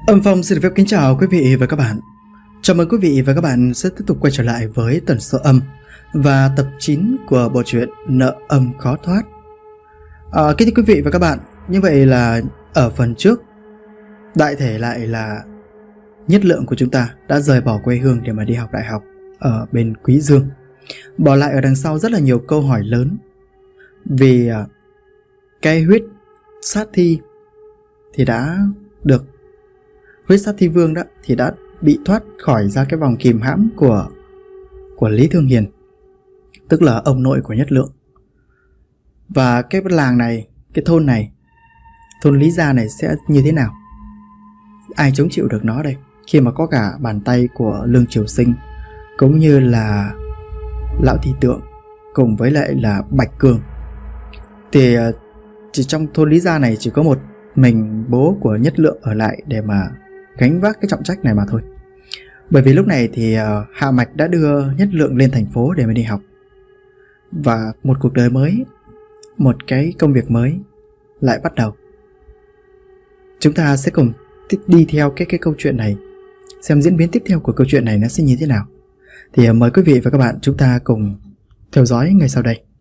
Âm Phong xin được phép kính chào quý vị và các bạn. Chào mừng quý vị và các bạn sẽ tiếp tục quay trở lại với tần số âm và tập 9 của bộ truyện Nợ Âm Khó Thoát. Kính thưa quý vị và các bạn, như vậy là ở phần trước, đại thể lại là Nhất Lượng của chúng ta đã rời bỏ quê hương để mà đi học đại học ở bên Quý Dương, bỏ lại ở đằng sau rất là nhiều câu hỏi lớn. Vì cái huyết sát thi thì đã được, huyết sát thi vương đó thì đã bị thoát khỏi ra cái vòng kìm hãm của Lý Thương Hiền, tức là ông nội của Nhất Lượng. Và cái làng này, cái thôn này, thôn Lý Gia này sẽ như thế nào? Ai chống chịu được nó đây? Khi mà có cả bàn tay của Lương Triều Sinh cũng như là Lão Thị Tượng cùng với lại là Bạch Cường, thì chỉ trong thôn Lý Gia này chỉ có một mình bố của Nhất Lượng ở lại để mà gánh vác cái trọng trách này mà thôi. Bởi vì lúc này thì Hạ Mạch đã đưa Nhất Lượng lên thành phố để mà đi học, và một cuộc đời mới, một cái công việc mới lại bắt đầu. Chúng ta sẽ cùng đi theo cái câu chuyện này, xem diễn biến tiếp theo của câu chuyện này nó sẽ như thế nào. Thì mời quý vị và các bạn chúng ta cùng theo dõi ngay sau đây.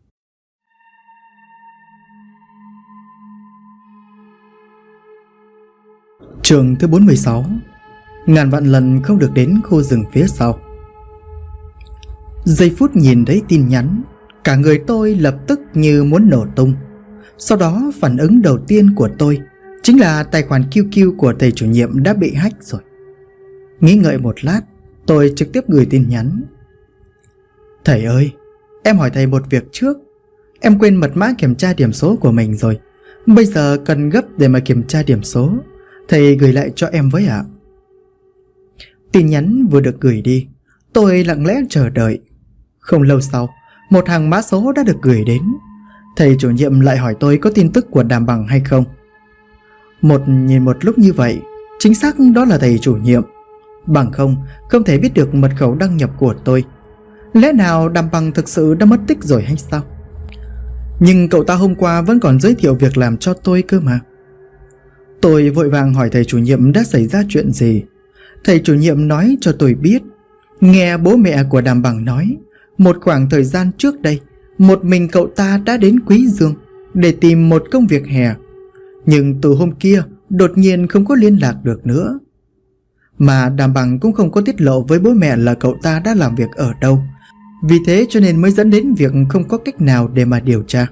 Chương thứ 46. Ngàn vạn lần không được đến khu rừng phía sau. Giây phút nhìn thấy tin nhắn, cả người tôi lập tức như muốn nổ tung. Sau đó phản ứng đầu tiên của tôi chính là tài khoản QQ của thầy chủ nhiệm đã bị hack rồi. Nghĩ ngợi một lát, tôi trực tiếp gửi tin nhắn. Thầy ơi, em hỏi thầy một việc trước. Em quên mật mã kiểm tra điểm số của mình rồi. Bây giờ cần gấp để mà kiểm tra điểm số. Thầy gửi lại cho em với ạ. Tin nhắn vừa được gửi đi, tôi lặng lẽ chờ đợi. Không lâu sau, một hàng mã số đã được gửi đến. Thầy chủ nhiệm lại hỏi tôi có tin tức của Đàm Bằng hay không. Nhìn một lúc như vậy, chính xác đó là thầy chủ nhiệm. Bằng không thể biết được mật khẩu đăng nhập của tôi. Lẽ nào Đàm Bằng thực sự đã mất tích rồi hay sao? Nhưng cậu ta hôm qua vẫn còn giới thiệu việc làm cho tôi cơ mà. Tôi vội vàng hỏi thầy chủ nhiệm đã xảy ra chuyện gì. Thầy chủ nhiệm nói cho tôi biết, nghe bố mẹ của Đàm Bằng nói, một khoảng thời gian trước đây, một mình cậu ta đã đến Quý Dương để tìm một công việc hè. Nhưng từ hôm kia đột nhiên không có liên lạc được nữa. Mà Đàm Bằng cũng không có tiết lộ với bố mẹ là cậu ta đã làm việc ở đâu. Vì thế cho nên mới dẫn đến việc không có cách nào để mà điều tra.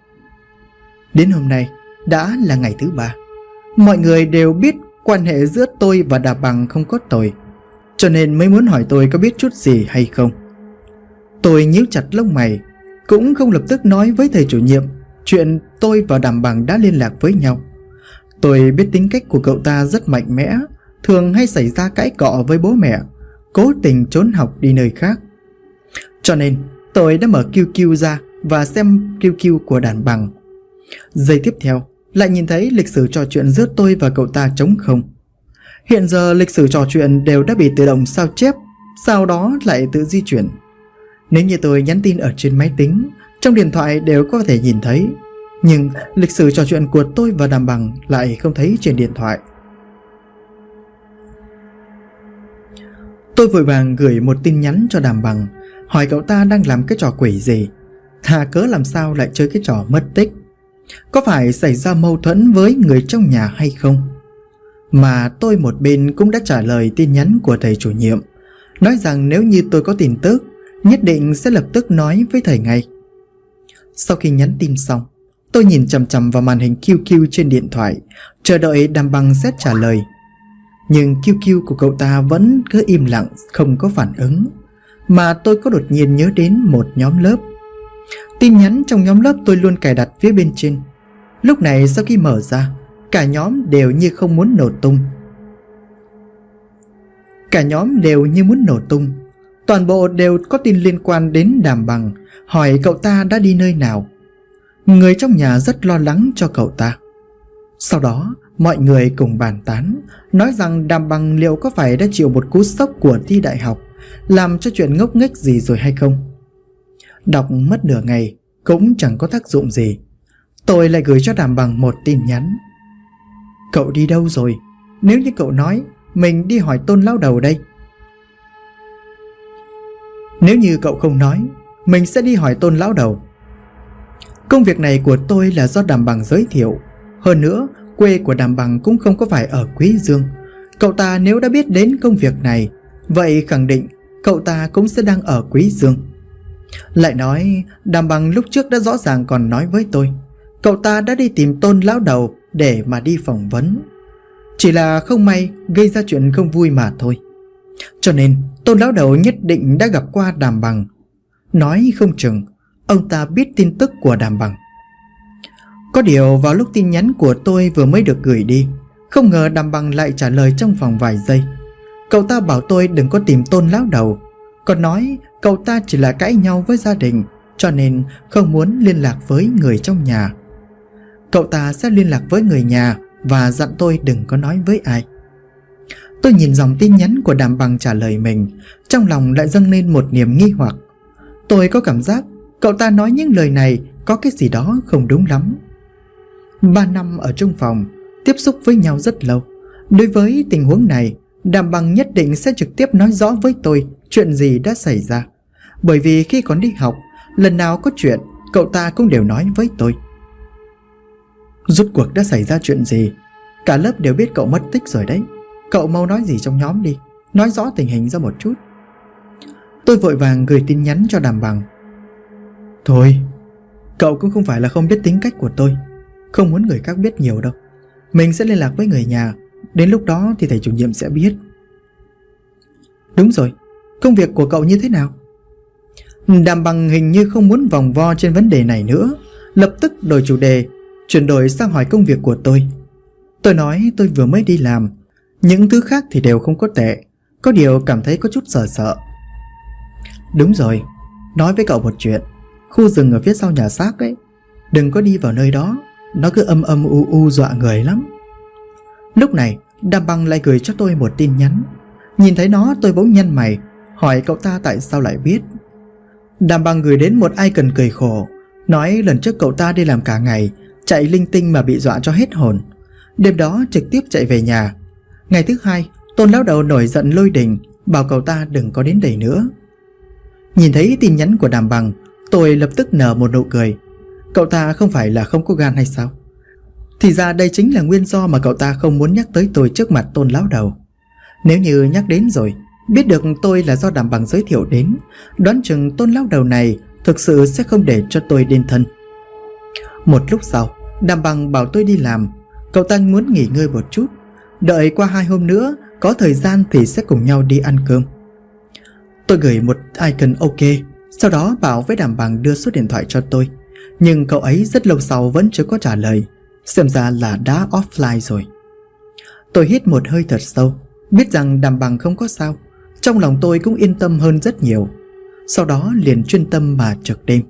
Đến hôm nay đã là ngày thứ 3. Mọi người đều biết quan hệ giữa tôi và Đàm Bằng không có tồi, cho nên mới muốn hỏi tôi có biết chút gì hay không. Tôi nhíu chặt lông mày, cũng không lập tức nói với thầy chủ nhiệm chuyện tôi và Đàm Bằng đã liên lạc với nhau. Tôi biết tính cách của cậu ta rất mạnh mẽ, thường hay xảy ra cãi cọ với bố mẹ, cố tình trốn học đi nơi khác. Cho nên tôi đã mở QQ ra và xem QQ của Đàm Bằng. Giây tiếp theo lại nhìn thấy lịch sử trò chuyện giữa tôi và cậu ta trống không. Hiện giờ lịch sử trò chuyện đều đã bị tự động sao chép, sau đó lại tự di chuyển. Nếu như tôi nhắn tin ở trên máy tính, trong điện thoại đều có thể nhìn thấy, nhưng lịch sử trò chuyện của tôi và Đàm Bằng lại không thấy trên điện thoại. Tôi vội vàng gửi một tin nhắn cho Đàm Bằng, hỏi cậu ta đang làm cái trò quỷ gì, thà cớ làm sao lại chơi cái trò mất tích. Có phải xảy ra mâu thuẫn với người trong nhà hay không? Mà tôi một bên cũng đã trả lời tin nhắn của thầy chủ nhiệm, nói rằng nếu như tôi có tin tức, nhất định sẽ lập tức nói với thầy ngay. Sau khi nhắn tin xong, tôi nhìn chằm chằm vào màn hình QQ trên điện thoại, chờ đợi Đàm Bằng sẽ trả lời. Nhưng QQ của cậu ta vẫn cứ im lặng, không có phản ứng. Mà tôi có đột nhiên nhớ đến một nhóm lớp. Tin nhắn trong nhóm lớp tôi luôn cài đặt phía bên trên. Lúc này sau khi mở ra, cả nhóm đều như không muốn nổ tung. Cả nhóm đều như muốn nổ tung. Toàn bộ đều có tin liên quan đến Đàm Bằng, hỏi cậu ta đã đi nơi nào. Người trong nhà rất lo lắng cho cậu ta. Sau đó mọi người cùng bàn tán, nói rằng Đàm Bằng liệu có phải đã chịu một cú sốc của thi đại học, làm cho chuyện ngốc nghếch gì rồi hay không. Đọc mất nửa ngày cũng chẳng có tác dụng gì. Tôi lại gửi cho Đàm Bằng một tin nhắn. Cậu đi đâu rồi? nếu như cậu nói mình đi hỏi Tôn lão đầu đây? Nếu như cậu không nói, mình sẽ đi hỏi Tôn lão đầu. Công việc này của tôi là do Đàm Bằng giới thiệu. Hơn nữa, quê của Đàm Bằng cũng không có phải ở Quý Dương. Cậu ta nếu đã biết đến công việc này, vậy khẳng định cậu ta cũng sẽ đang ở Quý Dương. Lại nói, Đàm Bằng lúc trước đã rõ ràng còn nói với tôi, cậu ta đã đi tìm Tôn lão đầu để mà đi phỏng vấn. Chỉ là không may gây ra chuyện không vui mà thôi. Cho nên Tôn lão đầu nhất định đã gặp qua Đàm Bằng. Nói không chừng ông ta biết tin tức của Đàm Bằng. Có điều vào lúc tin nhắn của tôi vừa mới được gửi đi, không ngờ Đàm Bằng lại trả lời trong vòng vài giây. Cậu ta bảo tôi đừng có tìm Tôn lão đầu, còn nói cậu ta chỉ là cãi nhau với gia đình, cho nên không muốn liên lạc với người trong nhà. Cậu ta sẽ liên lạc với người nhà và dặn tôi đừng có nói với ai. Tôi nhìn dòng tin nhắn của Đàm Bằng trả lời mình, trong lòng lại dâng lên một niềm nghi hoặc. Tôi có cảm giác cậu ta nói những lời này có cái gì đó không đúng lắm. 3 năm ở chung phòng, tiếp xúc với nhau rất lâu. Đối với tình huống này, Đàm Bằng nhất định sẽ trực tiếp nói rõ với tôi chuyện gì đã xảy ra. Bởi vì khi còn đi học, lần nào có chuyện, cậu ta cũng đều nói với tôi. Rốt cuộc đã xảy ra chuyện gì? Cả lớp đều biết cậu mất tích rồi đấy. Cậu mau nói gì trong nhóm đi, nói rõ tình hình ra một chút. Tôi vội vàng gửi tin nhắn cho Đàm Bằng. Thôi, cậu cũng không phải là không biết tính cách của tôi, không muốn người khác biết nhiều đâu. Mình sẽ liên lạc với người nhà, đến lúc đó thì thầy chủ nhiệm sẽ biết. Đúng rồi, công việc của cậu như thế nào? Đàm Bằng hình như không muốn vòng vo trên vấn đề này nữa, lập tức đổi chủ đề, chuyển đổi sang hỏi công việc của tôi. Tôi nói tôi vừa mới đi làm, những thứ khác thì đều không có tệ, có điều cảm thấy có chút sợ sợ. Đúng rồi, nói với cậu một chuyện, khu rừng ở phía sau nhà xác ấy, đừng có đi vào nơi đó, nó cứ âm âm u u dọa người lắm. Lúc này Đàm Bằng lại gửi cho tôi một tin nhắn. Nhìn thấy nó tôi bỗng nhăn mày, hỏi cậu ta tại sao lại biết. Đàm Bằng gửi đến một icon cười khổ, nói lần trước cậu ta đi làm cả ngày, chạy linh tinh mà bị dọa cho hết hồn. Đêm đó trực tiếp chạy về nhà. Ngày thứ hai, Tôn lão đầu nổi giận lôi đình, bảo cậu ta đừng có đến đây nữa. Nhìn thấy tin nhắn của Đàm Bằng, tôi lập tức nở một nụ cười. Cậu ta không phải là không có gan hay sao? Thì ra đây chính là nguyên do mà cậu ta không muốn nhắc tới tôi trước mặt Tôn lão đầu. Nếu như nhắc đến rồi, biết được tôi là do Đàm Bằng giới thiệu đến, đoán chừng Tôn lão đầu này thực sự sẽ không để cho tôi đến thân. Một lúc sau, Đàm Bằng bảo tôi đi làm. Cậu ta muốn nghỉ ngơi một chút, đợi qua 2 hôm nữa có thời gian thì sẽ cùng nhau đi ăn cơm. Tôi gửi một icon ok, sau đó bảo với Đàm Bằng đưa số điện thoại cho tôi. Nhưng cậu ấy rất lâu sau vẫn chưa có trả lời, xem ra là đã offline rồi. Tôi hít một hơi thật sâu, biết rằng Đàm Bằng không có sao. Trong lòng tôi cũng yên tâm hơn rất nhiều. Sau đó liền chuyên tâm mà trực đêm.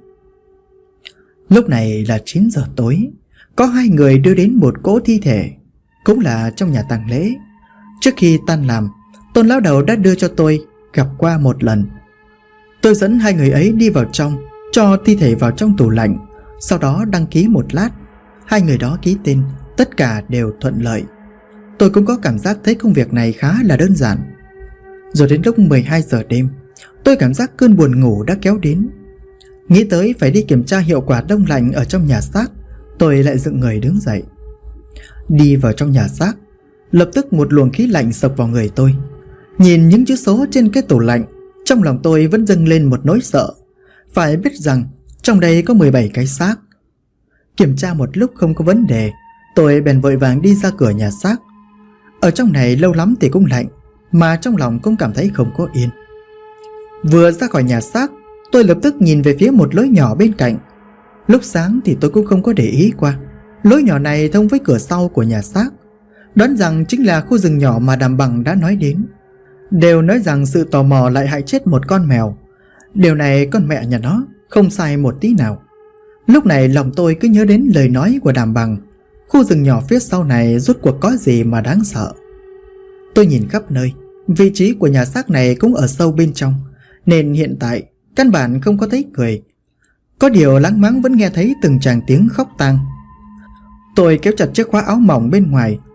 Lúc này là 9 giờ tối. Có 2 người đưa đến một cỗ thi thể, cũng là trong nhà tang lễ. Trước khi tan làm, Tôn lão đầu đã đưa cho tôi gặp qua một lần. Tôi dẫn 2 người ấy đi vào trong, cho thi thể vào trong tủ lạnh, sau đó đăng ký một lát. 2 người đó ký tên, tất cả đều thuận lợi. Tôi cũng có cảm giác thấy công việc này khá là đơn giản. Rồi đến lúc 12 giờ đêm, tôi cảm giác cơn buồn ngủ đã kéo đến. Nghĩ tới phải đi kiểm tra hiệu quả đông lạnh ở trong nhà xác, tôi lại dựng người đứng dậy. Đi vào trong nhà xác, lập tức một luồng khí lạnh sộc vào người tôi. Nhìn những chữ số trên cái tủ lạnh, trong lòng tôi vẫn dâng lên một nỗi sợ. Phải biết rằng trong đây có 17 cái xác. Kiểm tra một lúc không có vấn đề, tôi bèn vội vàng đi ra cửa nhà xác. Ở trong này lâu lắm thì cũng lạnh, mà trong lòng cũng cảm thấy không có yên. Vừa ra khỏi nhà xác, tôi lập tức nhìn về phía một lối nhỏ bên cạnh. Lúc sáng thì tôi cũng không có để ý qua. Lối nhỏ này thông với cửa sau của nhà xác, đoán rằng chính là khu rừng nhỏ mà Đàm Bằng đã nói đến. Đều nói rằng sự tò mò lại hại chết một con mèo. Điều này con mẹ nhà nó không sai một tí nào. Lúc này lòng tôi cứ nhớ đến lời nói của Đàm Bằng. Khu rừng nhỏ phía sau này rốt cuộc có gì mà đáng sợ. Tôi nhìn khắp nơi, vị trí của nhà xác này cũng ở sâu bên trong, nên hiện tại căn bản không có thấy người. Có điều láng máng vẫn nghe thấy từng tràng tiếng khóc tang. Tôi kéo chặt chiếc khóa áo mỏng bên ngoài,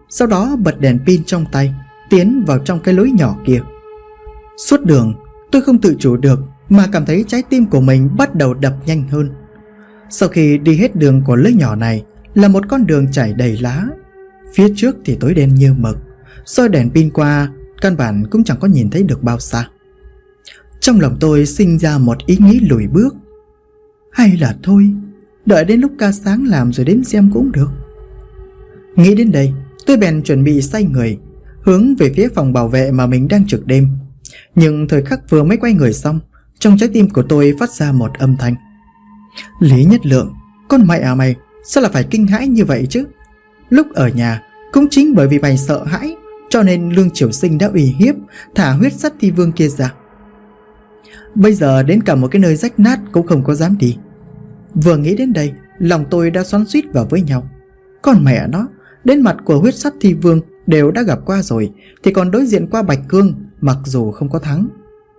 sau đó bật đèn pin trong tay, tiến vào trong cái lối nhỏ kia. Suốt đường tôi không tự chủ được mà cảm thấy trái tim của mình bắt đầu đập nhanh hơn. Sau khi đi hết đường của lối nhỏ này là một con đường trải đầy lá. Phía trước thì tối đen như mực, soi đèn pin qua căn bản cũng chẳng có nhìn thấy được bao xa. Trong lòng tôi sinh ra một ý nghĩ lùi bước. Hay là thôi, đợi đến lúc ca sáng làm rồi đến xem cũng được. Nghĩ đến đây, tôi bèn chuẩn bị xoay người, hướng về phía phòng bảo vệ mà mình đang trực đêm. Nhưng thời khắc vừa mới quay người xong, trong trái tim của tôi phát ra một âm thanh. Lý Nhất Lượng, con mẹ à mày, sao là phải kinh hãi như vậy chứ? Lúc ở nhà, cũng chính bởi vì mày sợ hãi, cho nên Lương Triều Sinh đã uy hiếp, thả huyết sắt thi vương kia ra. Bây giờ đến cả một cái nơi rách nát cũng không có dám đi. Vừa nghĩ đến đây, lòng tôi đã xoắn xuýt vào với nhau. Con mẹ nó, đến mặt của huyết sắt thi vương đều đã gặp qua rồi, thì còn đối diện qua Bạch Cương, mặc dù không có thắng.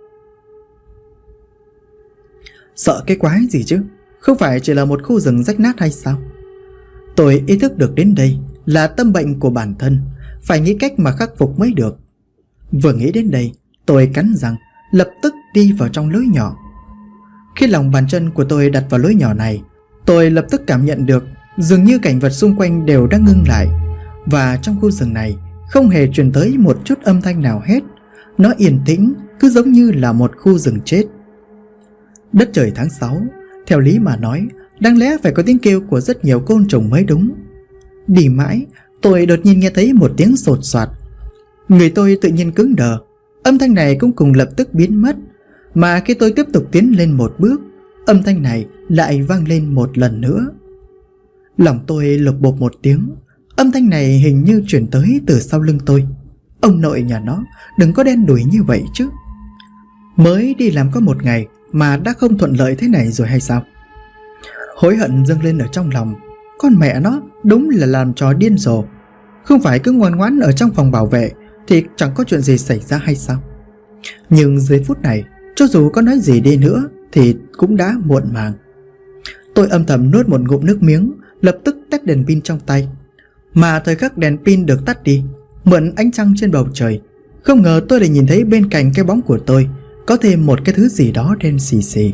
Sợ cái quái gì chứ, không phải chỉ là một khu rừng rách nát hay sao? Tôi ý thức được đến đây là tâm bệnh của bản thân, phải nghĩ cách mà khắc phục mới được. Vừa nghĩ đến đây, tôi cắn răng, lập tức đi vào trong lối nhỏ. Khi lòng bàn chân của tôi đặt vào lối nhỏ này, tôi lập tức cảm nhận được dường như cảnh vật xung quanh đều đang ngưng lại. Và trong khu rừng này không hề truyền tới một chút âm thanh nào hết. Nó yên tĩnh, cứ giống như là một khu rừng chết. Đất trời tháng 6, theo lý mà nói, đáng lẽ phải có tiếng kêu của rất nhiều côn trùng mới đúng. Đi mãi, tôi đột nhiên nghe thấy một tiếng sột soạt. Người tôi tự nhiên cứng đờ. Âm thanh này cũng cùng lập tức biến mất. Mà khi tôi tiếp tục tiến lên một bước, âm thanh này lại vang lên một lần nữa. Lòng tôi lục bộp một tiếng. Âm thanh này hình như chuyển tới từ sau lưng tôi. Ông nội nhà nó, đừng có đen đủi như vậy chứ. Mới đi làm có một ngày mà đã không thuận lợi thế này rồi hay sao? Hối hận dâng lên ở trong lòng. Con mẹ nó đúng là làm trò điên rồ. Không phải cứ ngoan ngoãn ở trong phòng bảo vệ thì chẳng có chuyện gì xảy ra hay sao? Nhưng dưới phút này, cho dù có nói gì đi nữa thì cũng đã muộn màng. Tôi âm thầm nuốt một ngụm nước miếng, lập tức tắt đèn pin trong tay. Mà thời khắc đèn pin được tắt đi, mượn ánh trăng trên bầu trời, không ngờ tôi lại nhìn thấy bên cạnh cái bóng của tôi có thêm một cái thứ gì đó đen xì xì.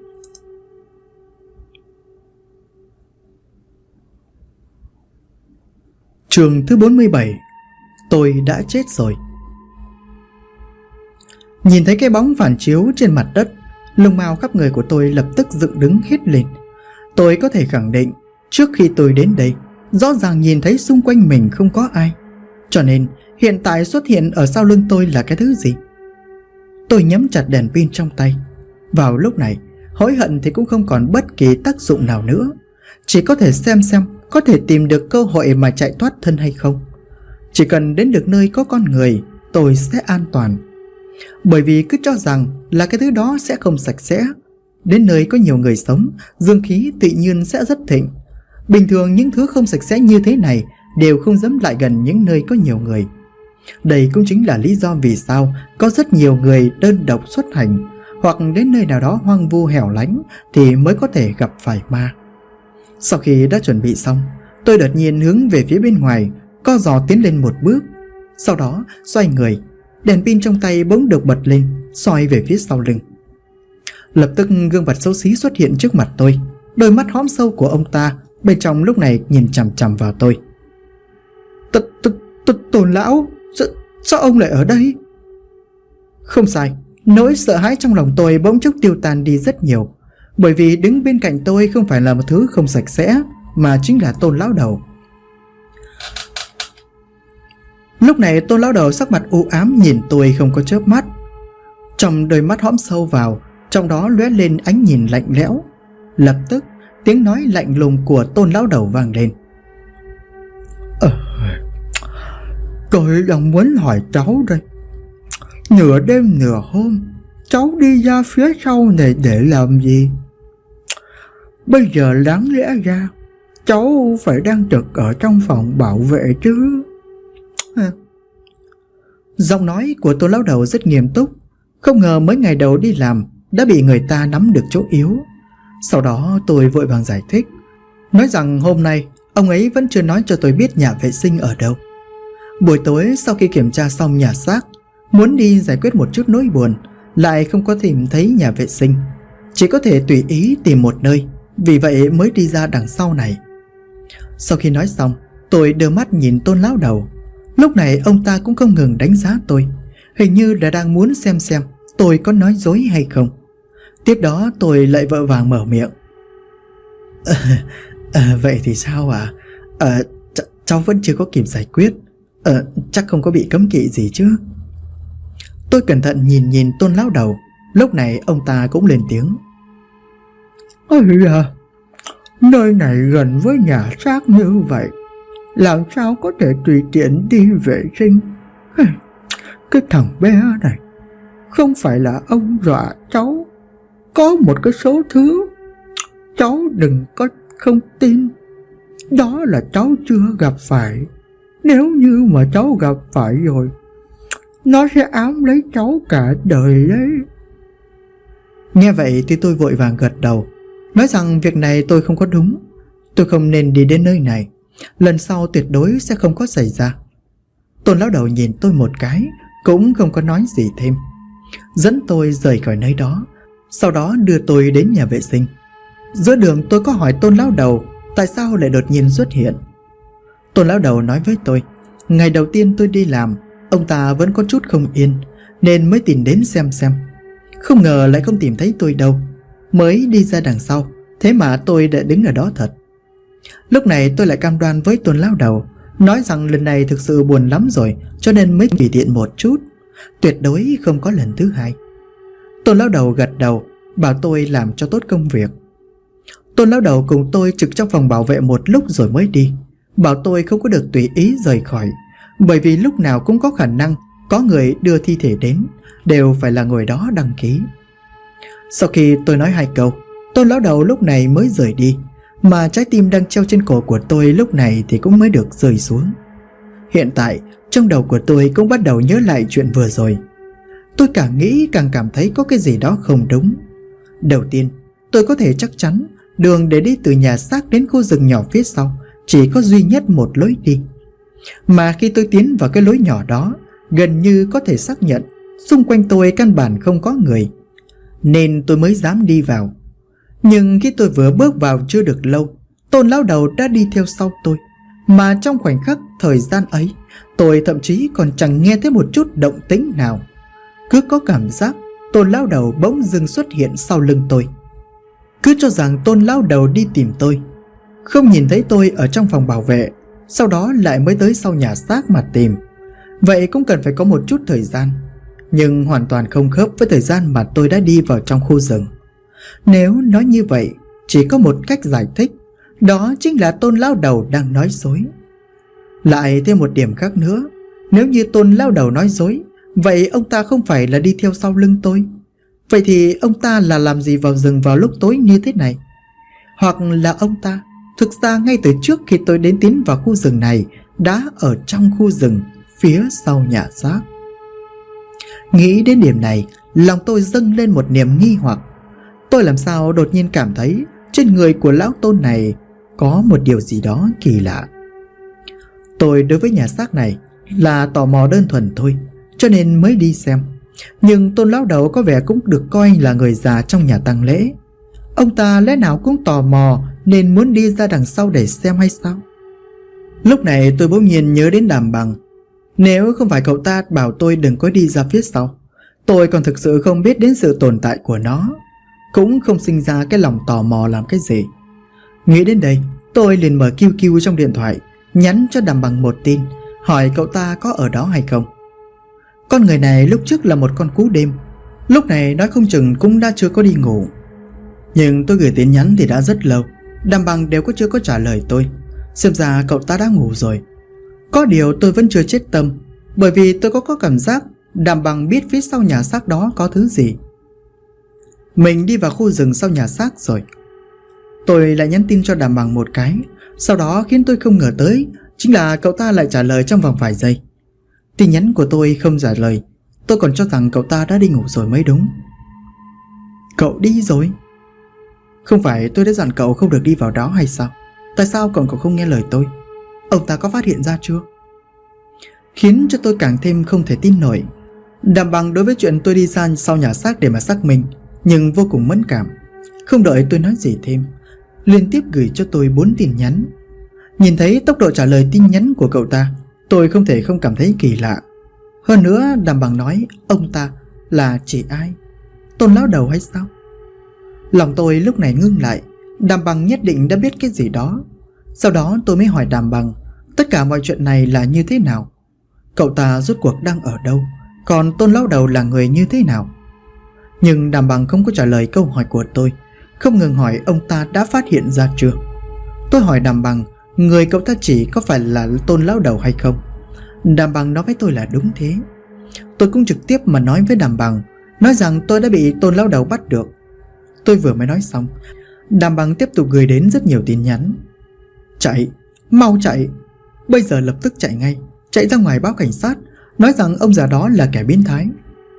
Chương thứ 47. Tôi đã chết rồi. Nhìn thấy cái bóng phản chiếu trên mặt đất, lông mao khắp người của tôi lập tức dựng đứng hết lên. Tôi có thể khẳng định, trước khi tôi đến đây, rõ ràng nhìn thấy xung quanh mình không có ai. Cho nên hiện tại xuất hiện ở sau lưng tôi là cái thứ gì? Tôi nhắm chặt đèn pin trong tay. Vào lúc này, hối hận thì cũng không còn bất kỳ tác dụng nào nữa. Chỉ có thể xem có thể tìm được cơ hội mà chạy thoát thân hay không. Chỉ cần đến được nơi có con người, tôi sẽ an toàn. Bởi vì cứ cho rằng là cái thứ đó sẽ không sạch sẽ. Đến nơi có nhiều người sống, dương khí tự nhiên sẽ rất thịnh. Bình thường những thứ không sạch sẽ như thế này đều không dám lại gần những nơi có nhiều người. Đây cũng chính là lý do vì sao có rất nhiều người đơn độc xuất hành, hoặc đến nơi nào đó hoang vu hẻo lánh thì mới có thể gặp phải ma. Sau khi đã chuẩn bị xong, tôi đột nhiên hướng về phía bên ngoài, co giò tiến lên một bước. Sau đó xoay người, đèn pin trong tay bỗng được bật lên, soi về phía sau lưng. Lập tức gương mặt xấu xí xuất hiện trước mặt tôi. Đôi mắt hõm sâu của ông ta bên trong lúc này nhìn chằm chằm vào tôi. Tôn lão, sao ông lại ở đây? Không sai, nỗi sợ hãi trong lòng tôi bỗng chốc tiêu tan đi rất nhiều. Bởi vì đứng bên cạnh tôi không phải là một thứ không sạch sẽ, mà chính là Tôn lão đầu. Lúc này Tôn lão đầu sắc mặt u ám nhìn tôi không có chớp mắt. Trong đôi mắt hõm sâu vào, trong đó lóe lên ánh nhìn lạnh lẽo. Lập tức tiếng nói lạnh lùng của Tôn lão đầu vang lên. Tôi đang muốn hỏi cháu đây. Nửa đêm nửa hôm, cháu đi ra phía sau này để làm gì? Bây giờ đáng lẽ ra cháu phải đang trực ở trong phòng bảo vệ chứ. Giọng nói của Tôn lão đầu rất nghiêm túc. Không ngờ mới ngày đầu đi làm đã bị người ta nắm được chỗ yếu. Sau đó tôi vội vàng giải thích, nói rằng hôm nay ông ấy vẫn chưa nói cho tôi biết nhà vệ sinh ở đâu. Buổi tối sau khi kiểm tra xong nhà xác, muốn đi giải quyết một chút nỗi buồn, lại không có tìm thấy nhà vệ sinh, chỉ có thể tùy ý tìm một nơi, vì vậy mới đi ra đằng sau này. Sau khi nói xong, tôi đưa mắt nhìn Tôn lão đầu. Lúc này ông ta cũng không ngừng đánh giá tôi, hình như là đang muốn xem tôi có nói dối hay không. Tiếp đó tôi lại vội vàng mở miệng. Vậy thì sao ạ? Cháu vẫn chưa có kịp giải quyết. Chắc không có bị cấm kỵ gì chứ? Tôi cẩn thận nhìn Tôn lão đầu. Lúc này ông ta cũng lên tiếng. Ôi à, nơi này gần với nhà xác như vậy, làm sao có thể tùy tiện đi vệ sinh? Cái thằng bé này, không phải là ông dọa cháu có một cái số thứ, cháu đừng có không tin. Đó là cháu chưa gặp phải. Nếu như mà cháu gặp phải rồi, nó sẽ ám lấy cháu cả đời đấy. Nghe vậy thì tôi vội vàng gật đầu, nói rằng việc này tôi không có đúng. Tôi không nên đi đến nơi này, lần sau tuyệt đối sẽ không có xảy ra. Tôn lão đầu nhìn tôi một cái, cũng không có nói gì thêm, dẫn tôi rời khỏi nơi đó, sau đó đưa tôi đến nhà vệ sinh. Giữa đường tôi có hỏi Tôn lão đầu tại sao lại đột nhiên xuất hiện. Tôn lão đầu nói với tôi, ngày đầu tiên tôi đi làm, ông ta vẫn có chút không yên, nên mới tìm đến xem. Không ngờ lại không tìm thấy tôi đâu. Mới đi ra đằng sau, thế mà tôi đã đứng ở đó thật. Lúc này tôi lại cam đoan với Tôn lão đầu, nói rằng lần này thực sự buồn lắm rồi, cho nên mới tùy tiện một chút, tuyệt đối không có lần thứ hai. Tôn lão đầu gật đầu, bảo tôi làm cho tốt công việc. Tôn lão đầu cùng tôi trực trong phòng bảo vệ một lúc rồi mới đi, bảo tôi không có được tùy ý rời khỏi, bởi vì lúc nào cũng có khả năng có người đưa thi thể đến, đều phải là người đó đăng ký. Sau khi tôi nói 2 câu, Tôn lão đầu lúc này mới rời đi, mà trái tim đang treo trên cổ của tôi lúc này thì cũng mới được rơi xuống. Hiện tại trong đầu của tôi cũng bắt đầu nhớ lại chuyện vừa rồi. Tôi càng nghĩ càng cảm thấy có cái gì đó không đúng. Đầu tiên, tôi có thể chắc chắn đường để đi từ nhà xác đến khu rừng nhỏ phía sau chỉ có duy nhất một lối đi, mà khi tôi tiến vào cái lối nhỏ đó, gần như có thể xác nhận xung quanh tôi căn bản không có người, nên tôi mới dám đi vào. Nhưng khi tôi vừa bước vào chưa được lâu, Tôn lão đầu đã đi theo sau tôi, mà trong khoảnh khắc thời gian ấy, tôi thậm chí còn chẳng nghe thấy một chút động tĩnh nào. Cứ có cảm giác Tôn lão đầu bỗng dưng xuất hiện sau lưng tôi. Cứ cho rằng Tôn lão đầu đi tìm tôi, không nhìn thấy tôi ở trong phòng bảo vệ, sau đó lại mới tới sau nhà xác mà tìm. Vậy cũng cần phải có một chút thời gian, nhưng hoàn toàn không khớp với thời gian mà tôi đã đi vào trong khu rừng. Nếu nói như vậy, chỉ có một cách giải thích, đó chính là Tôn lão đầu đang nói dối. Lại thêm một điểm khác nữa, nếu như Tôn lão đầu nói dối, vậy ông ta không phải là đi theo sau lưng tôi. Vậy thì ông ta là làm gì vào rừng vào lúc tối như thế này? Hoặc là ông ta thực ra ngay từ trước khi tôi đến tiến vào khu rừng này đã ở trong khu rừng phía sau nhà xác. Nghĩ đến điểm này, lòng tôi dâng lên một niềm nghi hoặc. Tôi làm sao đột nhiên cảm thấy trên người của lão Tôn này có một điều gì đó kỳ lạ. Tôi đối với nhà xác này là tò mò đơn thuần thôi, cho nên mới đi xem. Nhưng Tôn lão đầu có vẻ cũng được coi là người già trong nhà tang lễ. Ông ta lẽ nào cũng tò mò nên muốn đi ra đằng sau để xem hay sao? Lúc này tôi bỗng nhiên nhớ đến Đàm Bằng. Nếu không phải cậu ta bảo tôi đừng có đi ra phía sau, tôi còn thực sự không biết đến sự tồn tại của nó, cũng không sinh ra cái lòng tò mò làm cái gì. Nghĩ đến đây, tôi liền mở QQ trong điện thoại, nhắn cho Đàm Bằng một tin, hỏi cậu ta có ở đó hay không. Con người này lúc trước là một con cú đêm, lúc này nói không chừng cũng đã chưa có đi ngủ. Nhưng tôi gửi tin nhắn thì đã rất lâu, Đàm Bằng đều chưa có trả lời tôi. Xem ra cậu ta đã ngủ rồi. Có điều tôi vẫn chưa chết tâm, bởi vì tôi có cảm giác Đàm Bằng biết phía sau nhà xác đó có thứ gì. Mình đi vào khu rừng sau nhà xác rồi. Tôi lại nhắn tin cho Đàm Bằng một cái. Sau đó khiến tôi không ngờ tới chính là cậu ta lại trả lời trong vòng vài giây. Tin nhắn của tôi không trả lời, tôi còn cho rằng cậu ta đã đi ngủ rồi mới đúng. Cậu đi rồi? Không phải tôi đã dặn cậu không được đi vào đó hay sao? Tại sao cậu không nghe lời tôi? Ông ta có phát hiện ra chưa? khiến cho tôi càng thêm không thể tin nổi. Đàm Bằng đối với chuyện tôi đi ra sau nhà xác để mà xác minh, nhưng vô cùng mẫn cảm. Không đợi tôi nói gì thêm, liên tiếp gửi cho tôi 4 tin nhắn. Nhìn thấy tốc độ trả lời tin nhắn của cậu ta, tôi không thể không cảm thấy kỳ lạ. Hơn nữa, Đàm Bằng nói ông ta là chỉ ai? Tôn lão đầu hay sao? Lòng tôi lúc này ngưng lại. Đàm Bằng nhất định đã biết cái gì đó. Sau đó tôi mới hỏi Đàm Bằng tất cả mọi chuyện này là như thế nào, cậu ta rốt cuộc đang ở đâu, còn Tôn lão đầu là người như thế nào. Nhưng Đàm Bằng không có trả lời câu hỏi của tôi, không ngừng hỏi ông ta đã phát hiện ra chưa. Tôi hỏi Đàm Bằng người cậu ta chỉ có phải là Tôn lão đầu hay không. Đàm Bằng nói với tôi là đúng thế. Tôi cũng trực tiếp mà nói với Đàm Bằng, nói rằng tôi đã bị Tôn lão đầu bắt được. Tôi vừa mới nói xong, Đàm Bằng tiếp tục gửi đến rất nhiều tin nhắn. Chạy, mau chạy, bây giờ lập tức chạy ngay, chạy ra ngoài báo cảnh sát, nói rằng ông già đó là kẻ biến thái.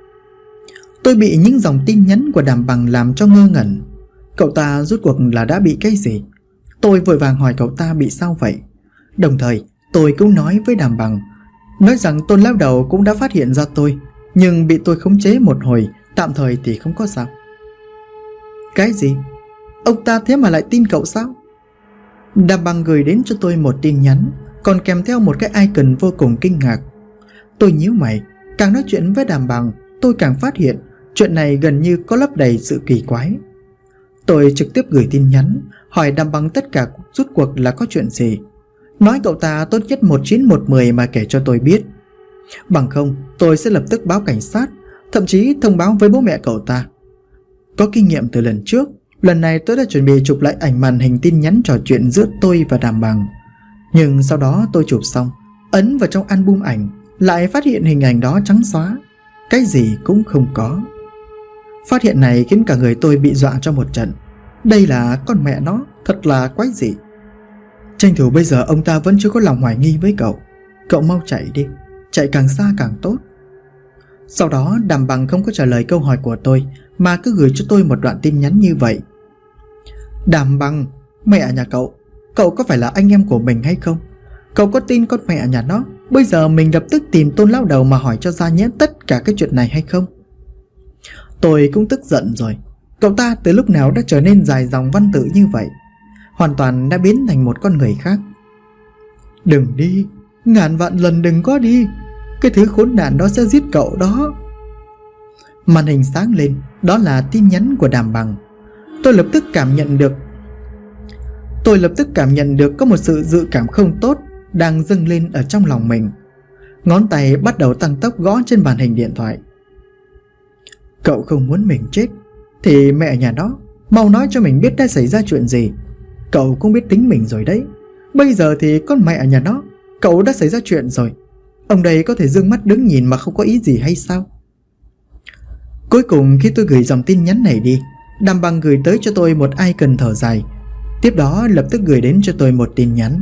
Tôi bị những dòng tin nhắn của Đàm Bằng làm cho ngơ ngẩn. Cậu ta rốt cuộc là đã bị cái gì? Tôi vội vàng hỏi cậu ta bị sao vậy. Đồng thời tôi cũng nói với Đàm Bằng, nói rằng Tôn lão đầu cũng đã phát hiện ra tôi, nhưng bị tôi khống chế một hồi, tạm thời thì không có sao. Cái gì? Ông ta thế mà lại tin cậu sao? Đàm Bằng gửi đến cho tôi một tin nhắn, còn kèm theo một cái icon vô cùng kinh ngạc. Tôi nhíu mày, càng nói chuyện với Đàm Bằng, tôi càng phát hiện chuyện này gần như có lấp đầy sự kỳ quái. Tôi trực tiếp gửi tin nhắn, hỏi Đàm Bằng tất cả rốt cuộc là có chuyện gì. Nói cậu ta tốt nhất 1910 mà kể cho tôi biết. Bằng không, tôi sẽ lập tức báo cảnh sát, thậm chí thông báo với bố mẹ cậu ta. Có kinh nghiệm từ lần trước, lần này tôi đã chuẩn bị chụp lại ảnh màn hình tin nhắn trò chuyện giữa tôi và Đàm Bằng. Nhưng sau đó tôi chụp xong, ấn vào trong album ảnh, lại phát hiện hình ảnh đó trắng xóa, cái gì cũng không có. Phát hiện này khiến cả người tôi bị dọa cho một trận. Đây là con mẹ nó, thật là quái dị. Tranh thủ bây giờ ông ta vẫn chưa có lòng hoài nghi với cậu. Cậu mau chạy đi, chạy càng xa càng tốt. Sau đó Đàm Bằng không có trả lời câu hỏi của tôi, mà cứ gửi cho tôi một đoạn tin nhắn như vậy. Đàm Bằng, mẹ nhà cậu có phải là anh em của mình hay không? Cậu có tin con mẹ nhà nó bây giờ mình lập tức tìm Tôn lão đầu mà hỏi cho ra nhé tất cả cái chuyện này hay không? Tôi cũng tức giận rồi. Cậu ta từ lúc nào đã trở nên dài dòng văn tự như vậy, hoàn toàn đã biến thành một con người khác. Đừng đi, ngàn vạn lần đừng có đi, cái thứ khốn nạn đó sẽ giết cậu đó. Màn hình sáng lên, đó là tin nhắn của Đàm Bằng. Tôi lập tức cảm nhận được có một sự dự cảm không tốt đang dâng lên ở trong lòng mình. Ngón tay bắt đầu tăng tốc gõ trên màn hình điện thoại. Cậu không muốn mình chết thì mẹ nhà nó mau nói cho mình biết đã xảy ra chuyện gì. Cậu cũng biết tính mình rồi đấy. Bây giờ thì con mẹ nhà nó, cậu đã xảy ra chuyện rồi, ông đây có thể dương mắt đứng nhìn mà không có ý gì hay sao? Cuối cùng khi tôi gửi dòng tin nhắn này đi, Đàm Bằng gửi tới cho tôi một icon thở dài. Tiếp đó lập tức gửi đến cho tôi một tin nhắn.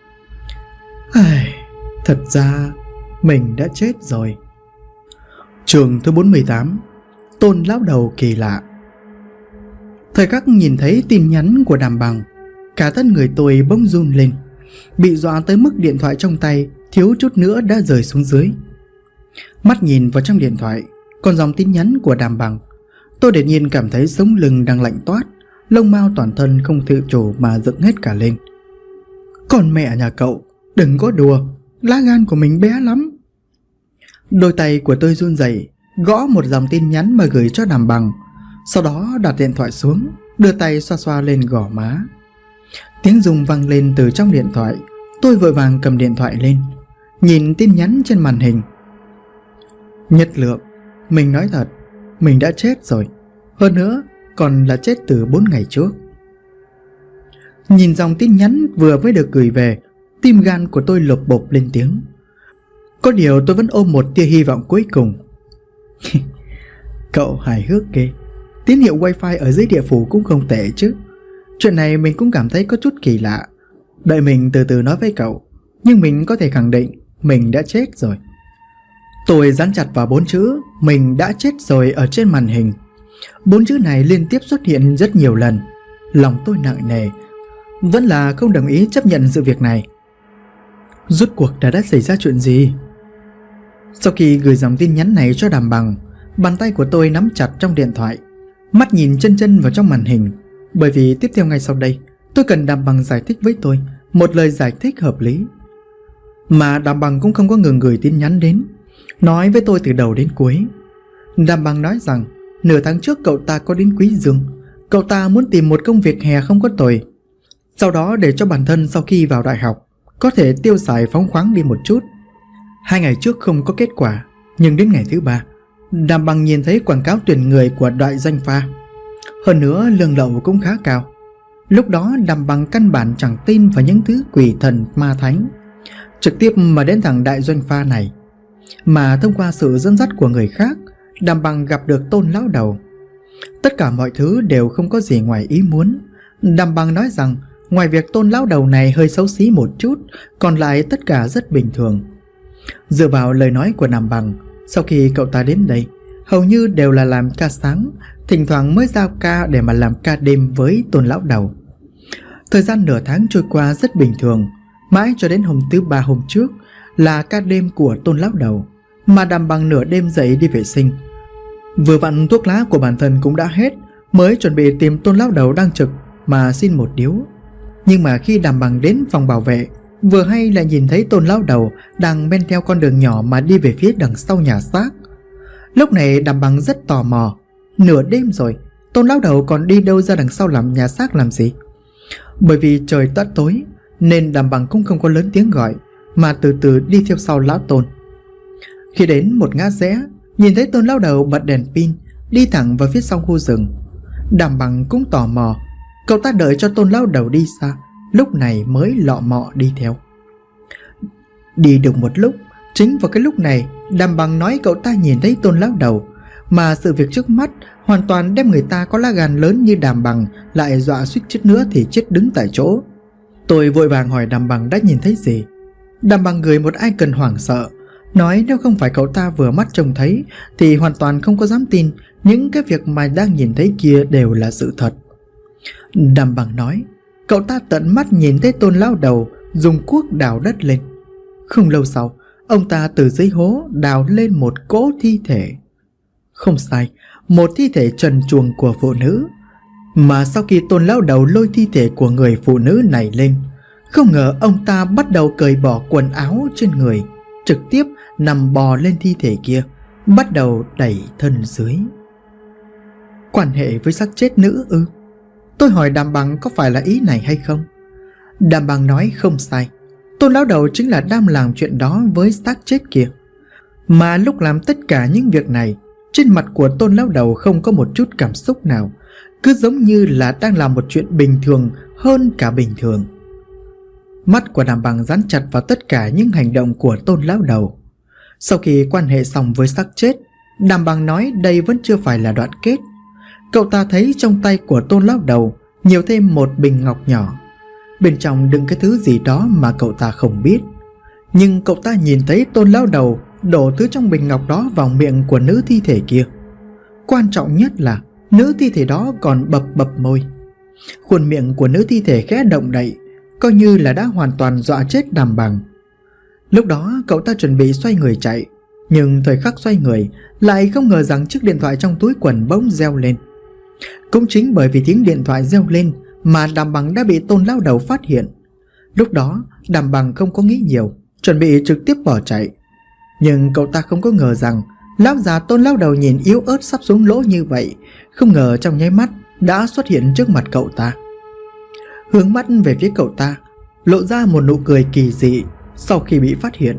Thật ra mình đã chết rồi. Chương thứ 48. Tôn lão đầu kỳ lạ. Thời khắc nhìn thấy tin nhắn của Đàm Bằng, cả thân người tôi bỗng run lên, bị dọa tới mức điện thoại trong tay thiếu chút nữa đã rơi xuống dưới. Mắt nhìn vào trong điện thoại, còn dòng tin nhắn của Đàm Bằng, tôi đột nhiên cảm thấy sống lưng đang lạnh toát, lông mao toàn thân không tự chủ mà dựng hết cả lên. Còn mẹ nhà cậu, đừng có đùa, lá gan của mình bé lắm. Đôi tay của tôi run rẩy, gõ một dòng tin nhắn mà gửi cho Đàm Bằng, sau đó đặt điện thoại xuống, đưa tay xoa xoa lên gò má. Tiếng rung vang lên từ trong điện thoại. Tôi vội vàng cầm điện thoại lên, nhìn tin nhắn trên màn hình. Nhất Lượng, mình nói thật, mình đã chết rồi. Hơn nữa còn là chết từ 4 ngày trước. Nhìn dòng tin nhắn vừa mới được gửi về, tim gan của tôi lột bột lên tiếng. Có điều tôi vẫn ôm một tia hy vọng cuối cùng. Cậu hài hước ghê. Tín hiệu wifi ở dưới địa phủ cũng không tệ chứ. Chuyện này mình cũng cảm thấy có chút kỳ lạ. Đợi mình từ từ nói với cậu, nhưng mình có thể khẳng định mình đã chết rồi. Tôi dán chặt vào 4 chữ mình đã chết rồi ở trên màn hình. 4 chữ này liên tiếp xuất hiện rất nhiều lần. Lòng tôi nặng nề, vẫn là không đồng ý chấp nhận sự việc này. Rốt cuộc đã xảy ra chuyện gì? Sau khi gửi dòng tin nhắn này cho Đàm Bằng, bàn tay của tôi nắm chặt trong điện thoại, mắt nhìn chân chân vào trong màn hình. Bởi vì tiếp theo ngay sau đây tôi cần Đàm Bằng giải thích với tôi một lời giải thích hợp lý. Mà Đàm Bằng cũng không có ngừng gửi tin nhắn đến, nói với tôi từ đầu đến cuối. Đàm Bằng nói rằng nửa tháng trước cậu ta có đến Quý Dương. Cậu ta muốn tìm một công việc hè không có tồi, sau đó để cho bản thân sau khi vào đại học có thể tiêu xài phóng khoáng đi một chút. 2 ngày trước không có kết quả, nhưng đến ngày thứ 3, Đàm Bằng nhìn thấy quảng cáo tuyển người của Đại Doanh Pha. Hơn nữa lương lậu cũng khá cao. Lúc đó Đàm Bằng căn bản chẳng tin vào những thứ quỷ thần ma thánh, trực tiếp mà đến thằng Đại Doanh Pha này. Mà thông qua sự dẫn dắt của người khác, Đàm Bằng gặp được Tôn lão đầu. Tất cả mọi thứ đều không có gì ngoài ý muốn. Đàm Bằng nói rằng ngoài việc Tôn lão đầu này hơi xấu xí một chút, còn lại tất cả rất bình thường. Dựa vào lời nói của Đàm Bằng, sau khi cậu ta đến đây, hầu như đều là làm ca sáng, thỉnh thoảng mới giao ca để mà làm ca đêm với Tôn lão đầu. Thời gian nửa tháng trôi qua rất bình thường, mãi cho đến hôm thứ 3 hôm trước là ca đêm của Tôn lão đầu, mà Đàm Bằng nửa đêm dậy đi vệ sinh. Vừa vặn thuốc lá của bản thân cũng đã hết, mới chuẩn bị tìm Tôn lão đầu đang trực mà xin một điếu. Nhưng mà khi Đàm Bằng đến phòng bảo vệ, vừa hay lại nhìn thấy Tôn lão đầu đang men theo con đường nhỏ mà đi về phía đằng sau nhà xác. Lúc này Đàm Bằng rất tò mò, nửa đêm rồi, Tôn lão đầu còn đi đâu ra đằng sau làm nhà xác làm gì? Bởi vì trời đã tối nên Đàm Bằng cũng không có lớn tiếng gọi, mà từ từ đi theo sau lão Tôn. Khi đến một ngã rẽ, nhìn thấy Tôn lão đầu bật đèn pin đi thẳng vào phía sau khu rừng. Đàm Bằng cũng tò mò, cậu ta đợi cho Tôn lão đầu đi xa, lúc này mới lọ mọ đi theo. Đi được một lúc, chính vào cái lúc này Đàm Bằng nói cậu ta nhìn thấy Tôn lão đầu, mà sự việc trước mắt hoàn toàn đem người ta có lá gan lớn như Đàm Bằng lại dọa suýt chết nữa thì chết đứng tại chỗ. Tôi vội vàng hỏi Đàm Bằng đã nhìn thấy gì. Đàm Bằng gửi một icon hoảng sợ, nói nếu không phải cậu ta vừa mắt trông thấy thì hoàn toàn không có dám tin những cái việc mà đang nhìn thấy kia đều là sự thật. Đàm Bằng nói cậu ta tận mắt nhìn thấy Tôn lão đầu dùng cuốc đào đất lên. Không lâu sau, ông ta từ dưới hố đào lên một cỗ thi thể. Không sai, một thi thể trần truồng của phụ nữ. Mà sau khi Tôn lão đầu lôi thi thể của người phụ nữ này lên, không ngờ ông ta bắt đầu cởi bỏ quần áo trên người, trực tiếp nằm bò lên thi thể kia, bắt đầu đẩy thân dưới. Quan hệ với xác chết nữ ư? Tôi hỏi Đàm Bằng có phải là ý này hay không. Đàm Bằng nói không sai, Tôn lão đầu chính là đang làm chuyện đó với xác chết kia. Mà lúc làm tất cả những việc này, trên mặt của Tôn lão đầu không có một chút cảm xúc nào, cứ giống như là đang làm một chuyện bình thường hơn cả bình thường. Mắt của Đàm Bằng dán chặt vào tất cả những hành động của Tôn lão đầu. Sau khi quan hệ xong với xác chết, Đàm Bằng nói đây vẫn chưa phải là đoạn kết. Cậu ta thấy trong tay của Tôn lão đầu nhiều thêm một bình ngọc nhỏ, bên trong đựng cái thứ gì đó mà cậu ta không biết. Nhưng cậu ta nhìn thấy Tôn lão đầu đổ thứ trong bình ngọc đó vào miệng của nữ thi thể kia. Quan trọng nhất là nữ thi thể đó còn bập bập môi. Khuôn miệng của nữ thi thể khẽ động đậy, coi như là đã hoàn toàn dọa chết Đàm Bằng. Lúc đó cậu ta chuẩn bị xoay người chạy, nhưng thời khắc xoay người lại không ngờ rằng chiếc điện thoại trong túi quần bỗng reo lên. Cũng chính bởi vì tiếng điện thoại reo lên mà Đàm Bằng đã bị Tôn lão đầu phát hiện. Lúc đó Đàm Bằng không có nghĩ nhiều, chuẩn bị trực tiếp bỏ chạy. Nhưng cậu ta không có ngờ rằng lão già Tôn lão đầu nhìn yếu ớt sắp xuống lỗ như vậy, không ngờ trong nháy mắt đã xuất hiện trước mặt cậu ta. Hướng mắt về phía cậu ta, lộ ra một nụ cười kỳ dị sau khi bị phát hiện.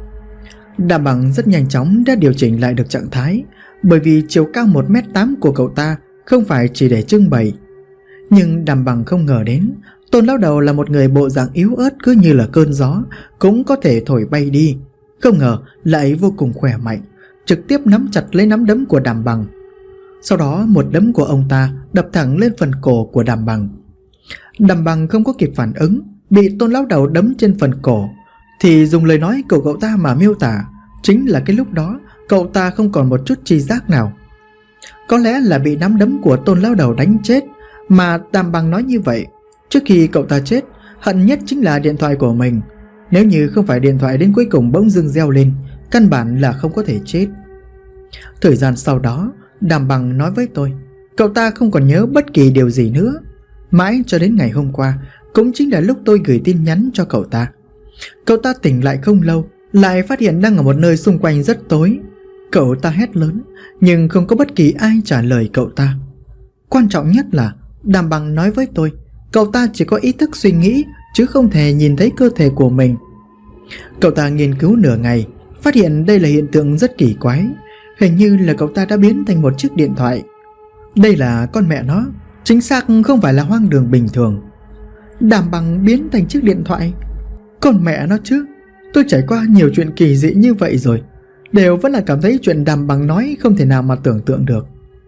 Đàm Bằng rất nhanh chóng đã điều chỉnh lại được trạng thái, bởi vì chiều cao 1m8 của cậu ta không phải chỉ để trưng bày. Nhưng Đàm Bằng không ngờ đến Tôn lão đầu là một người bộ dạng yếu ớt, cứ như là cơn gió cũng có thể thổi bay đi. Không ngờ lại vô cùng khỏe mạnh, trực tiếp nắm chặt lấy nắm đấm của Đàm Bằng. Sau đó một đấm của ông ta đập thẳng lên phần cổ của Đàm Bằng. Đàm Bằng không có kịp phản ứng, bị Tôn lão đầu đấm trên phần cổ, thì dùng lời nói của cậu ta mà miêu tả, chính là cái lúc đó cậu ta không còn một chút tri giác nào. Có lẽ là bị nắm đấm của Tôn lão đầu đánh chết, mà Đàm Bằng nói như vậy. Trước khi cậu ta chết, hận nhất chính là điện thoại của mình. Nếu như không phải điện thoại đến cuối cùng bỗng dưng reo lên, căn bản là không có thể chết. Thời gian sau đó, Đàm Bằng nói với tôi, cậu ta không còn nhớ bất kỳ điều gì nữa. Mãi cho đến ngày hôm qua, cũng chính là lúc tôi gửi tin nhắn cho cậu ta. Cậu ta tỉnh lại không lâu, lại phát hiện đang ở một nơi xung quanh rất tối. Cậu ta hét lớn, nhưng không có bất kỳ ai trả lời cậu ta. Quan trọng nhất là Đàm Bằng nói với tôi, cậu ta chỉ có ý thức suy nghĩ, chứ không thể nhìn thấy cơ thể của mình. Cậu ta nghiên cứu nửa ngày, phát hiện đây là hiện tượng rất kỳ quái. Hình như là cậu ta đã biến thành một chiếc điện thoại. Đây là con mẹ nó, chính xác không phải là hoang đường bình thường. Đàm Bằng biến thành chiếc điện thoại. Con mẹ nó chứ, tôi trải qua nhiều chuyện kỳ dị như vậy rồi, đều vẫn là cảm thấy chuyện Đàm Bằng nói không thể nào mà tưởng tượng được.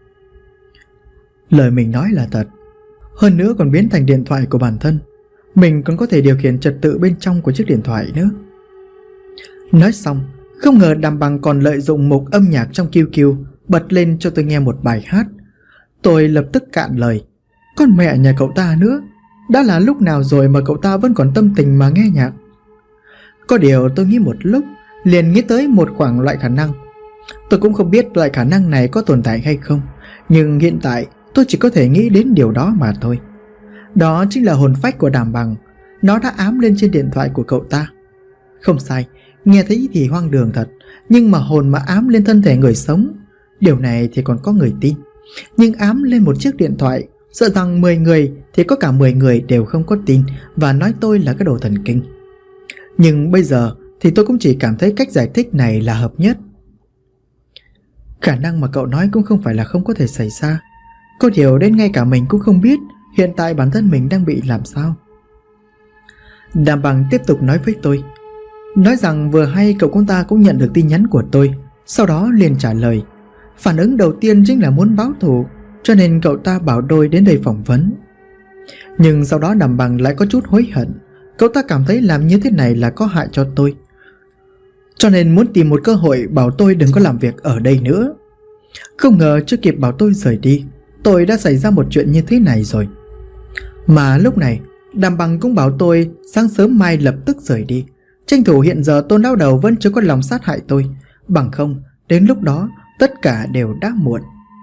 Lời mình nói là thật, hơn nữa còn biến thành điện thoại của bản thân. Mình còn có thể điều khiển trật tự bên trong của chiếc điện thoại nữa. Nói xong, không ngờ Đàm Bằng còn lợi dụng mục âm nhạc trong QQ bật lên cho tôi nghe một bài hát. Tôi lập tức cạn lời, con mẹ nhà cậu ta nữa, đã là lúc nào rồi mà cậu ta vẫn còn tâm tình mà nghe nhạc. Có điều tôi nghĩ một lúc, liền nghĩ tới một khoảng loại khả năng. Tôi cũng không biết loại khả năng này có tồn tại hay không, nhưng hiện tại tôi chỉ có thể nghĩ đến điều đó mà thôi. Đó chính là hồn phách của Đàm Bằng. Nó đã ám lên trên điện thoại của cậu ta. Không sai, nghe thấy thì hoang đường thật, nhưng mà hồn mà ám lên thân thể người sống, điều này thì còn có người tin. Nhưng ám lên một chiếc điện thoại, sợ rằng 10 người thì có cả 10 người đều không có tin và nói tôi là cái đồ thần kinh. Nhưng bây giờ thì tôi cũng chỉ cảm thấy cách giải thích này là hợp nhất. Khả năng mà cậu nói cũng không phải là không có thể xảy ra. Có điều đến ngay cả mình cũng không biết hiện tại bản thân mình đang bị làm sao. Đàm Bằng tiếp tục nói với tôi, nói rằng vừa hay cậu con ta cũng nhận được tin nhắn của tôi, sau đó liền trả lời. Phản ứng đầu tiên chính là muốn báo thù, cho nên cậu ta bảo tôi đến đây phỏng vấn. Nhưng sau đó Đàm Bằng lại có chút hối hận. Cậu ta cảm thấy làm như thế này là có hại cho tôi, cho nên muốn tìm một cơ hội bảo tôi đừng có làm việc ở đây nữa. Không ngờ chưa kịp bảo tôi rời đi, tôi đã xảy ra một chuyện như thế này rồi. Mà lúc này Đàm Bằng cũng bảo tôi sáng sớm mai lập tức rời đi, tranh thủ hiện giờ Tôn lão đầu vẫn chưa có lòng sát hại tôi, bằng không đến lúc đó tất cả đều đã muộn.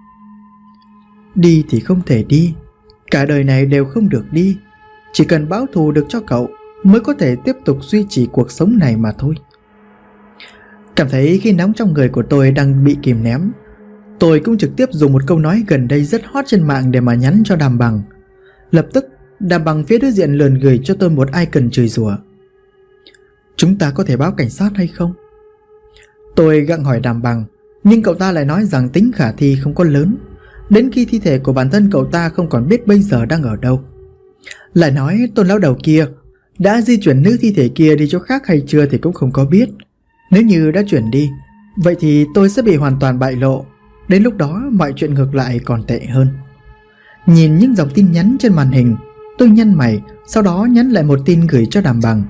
Đi thì không thể đi, cả đời này đều không được đi. Chỉ cần báo thù được cho cậu mới có thể tiếp tục duy trì cuộc sống này mà thôi. Cảm thấy khi nóng trong người của tôi đang bị kìm nén, tôi cũng trực tiếp dùng một câu nói gần đây rất hot trên mạng để mà nhắn cho Đàm Bằng. Lập tức Đàm Bằng phía đối diện liền gửi cho tôi một icon chửi rủa. Chúng ta có thể báo cảnh sát hay không? Tôi gặng hỏi Đàm Bằng, nhưng cậu ta lại nói rằng tính khả thi không có lớn, đến khi thi thể của bản thân cậu ta không còn biết bây giờ đang ở đâu. Lại nói Tôn lão đầu kia đã di chuyển nữ thi thể kia đi chỗ khác hay chưa thì cũng không có biết. Nếu như đã chuyển đi, vậy thì tôi sẽ bị hoàn toàn bại lộ. Đến lúc đó mọi chuyện ngược lại còn tệ hơn. Nhìn những dòng tin nhắn trên màn hình, tôi nhăn mày, sau đó nhắn lại một tin gửi cho Đàm Bằng.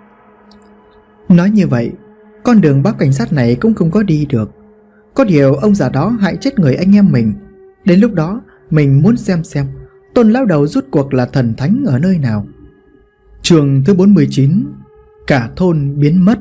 Nói như vậy, con đường báo cảnh sát này cũng không có đi được. Có điều ông già đó hại chết người anh em mình. Đến lúc đó mình muốn xem Tôn lão đầu rút cuộc là thần thánh ở nơi nào. Chương thứ 49, cả thôn biến mất.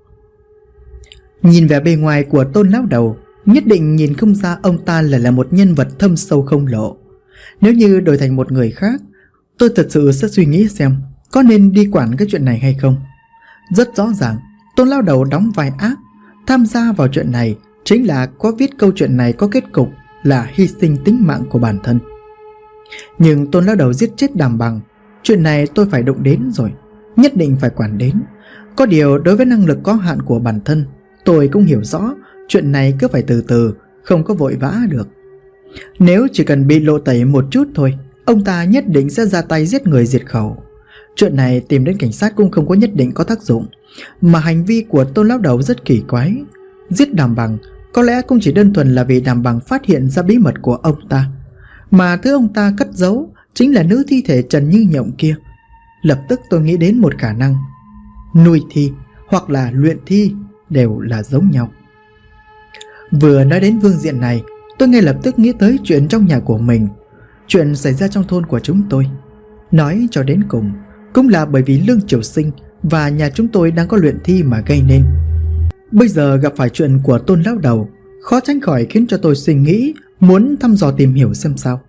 Nhìn vẻ bề ngoài của Tôn lão đầu, nhất định nhìn không ra ông ta lại là một nhân vật thâm sâu không lộ. Nếu như đổi thành một người khác, tôi thật sự sẽ suy nghĩ xem có nên đi quản cái chuyện này hay không. Rất rõ ràng, Tôn lão đầu đóng vai ác, tham gia vào chuyện này chính là có viết câu chuyện này có kết cục là hy sinh tính mạng của bản thân. Nhưng Tôn lão đầu giết chết Đàm Bằng, chuyện này tôi phải đụng đến rồi, nhất định phải quản đến. Có điều đối với năng lực có hạn của bản thân, tôi cũng hiểu rõ chuyện này cứ phải từ từ, không có vội vã được. Nếu chỉ cần bị lộ tẩy một chút thôi, ông ta nhất định sẽ ra tay giết người diệt khẩu. Chuyện này tìm đến cảnh sát cũng không có nhất định có tác dụng. Mà hành vi của Tôn lão đầu rất kỳ quái. Giết Đàm Bằng có lẽ cũng chỉ đơn thuần là vì Đàm Bằng phát hiện ra bí mật của ông ta, mà thứ ông ta cất giấu chính là nữ thi thể trần như nhộng kia. Lập tức tôi nghĩ đến một khả năng, nuôi thi hoặc là luyện thi đều là giống nhau. Vừa nói đến phương diện này, tôi ngay lập tức nghĩ tới chuyện trong nhà của mình, chuyện xảy ra trong thôn của chúng tôi. Nói cho đến cùng, cũng là bởi vì Lương Triều Sinh và nhà chúng tôi đang có luyện thi mà gây nên. Bây giờ gặp phải chuyện của Tôn lão đầu, khó tránh khỏi khiến cho tôi suy nghĩ, muốn thăm dò tìm hiểu xem sao.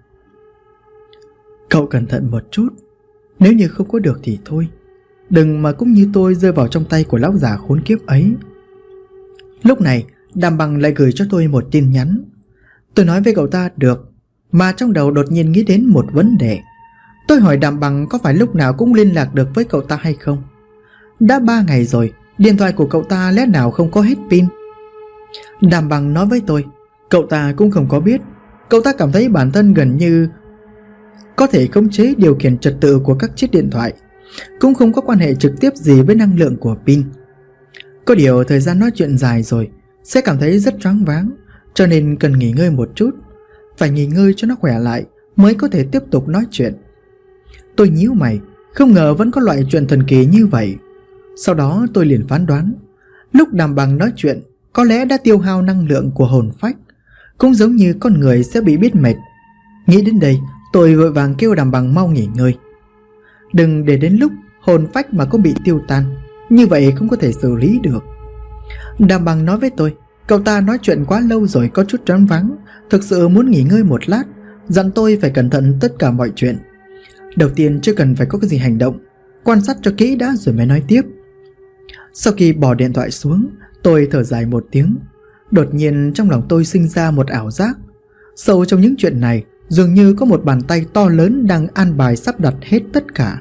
Cậu cẩn thận một chút, nếu như không có được thì thôi, đừng mà cũng như tôi rơi vào trong tay của lão già khốn kiếp ấy. Lúc này Đàm Bằng lại gửi cho tôi một tin nhắn. Tôi nói với cậu ta được, mà trong đầu đột nhiên nghĩ đến một vấn đề. Tôi hỏi Đàm Bằng có phải lúc nào cũng liên lạc được với cậu ta hay không. Đã 3 ngày rồi, điện thoại của cậu ta lẽ nào không có hết pin. Đàm Bằng nói với tôi, cậu ta cũng không có biết. Cậu ta cảm thấy bản thân gần như có thể khống chế điều khiển trật tự của các chiếc điện thoại, cũng không có quan hệ trực tiếp gì với năng lượng của pin. Có điều thời gian nói chuyện dài rồi sẽ cảm thấy rất choáng váng, cho nên cần nghỉ ngơi một chút. Phải nghỉ ngơi cho nó khỏe lại mới có thể tiếp tục nói chuyện. Tôi nhíu mày, không ngờ vẫn có loại chuyện thần kỳ như vậy. Sau đó tôi liền phán đoán, lúc Đàm Bằng nói chuyện có lẽ đã tiêu hao năng lượng của hồn phách, cũng giống như con người sẽ bị biết mệt. Nghĩ đến đây, tôi vội vàng kêu Đàm Bằng mau nghỉ ngơi. Đừng để đến lúc hồn phách mà có bị tiêu tan, như vậy không có thể xử lý được. Đàm Bằng nói với tôi, cậu ta nói chuyện quá lâu rồi có chút choáng váng, thực sự muốn nghỉ ngơi một lát, dặn tôi phải cẩn thận tất cả mọi chuyện. Đầu tiên chưa cần phải có cái gì hành động, quan sát cho kỹ đã rồi mới nói tiếp. Sau khi bỏ điện thoại xuống, tôi thở dài một tiếng. Đột nhiên trong lòng tôi sinh ra một ảo giác. Sâu trong những chuyện này dường như có một bàn tay to lớn đang an bài sắp đặt hết tất cả.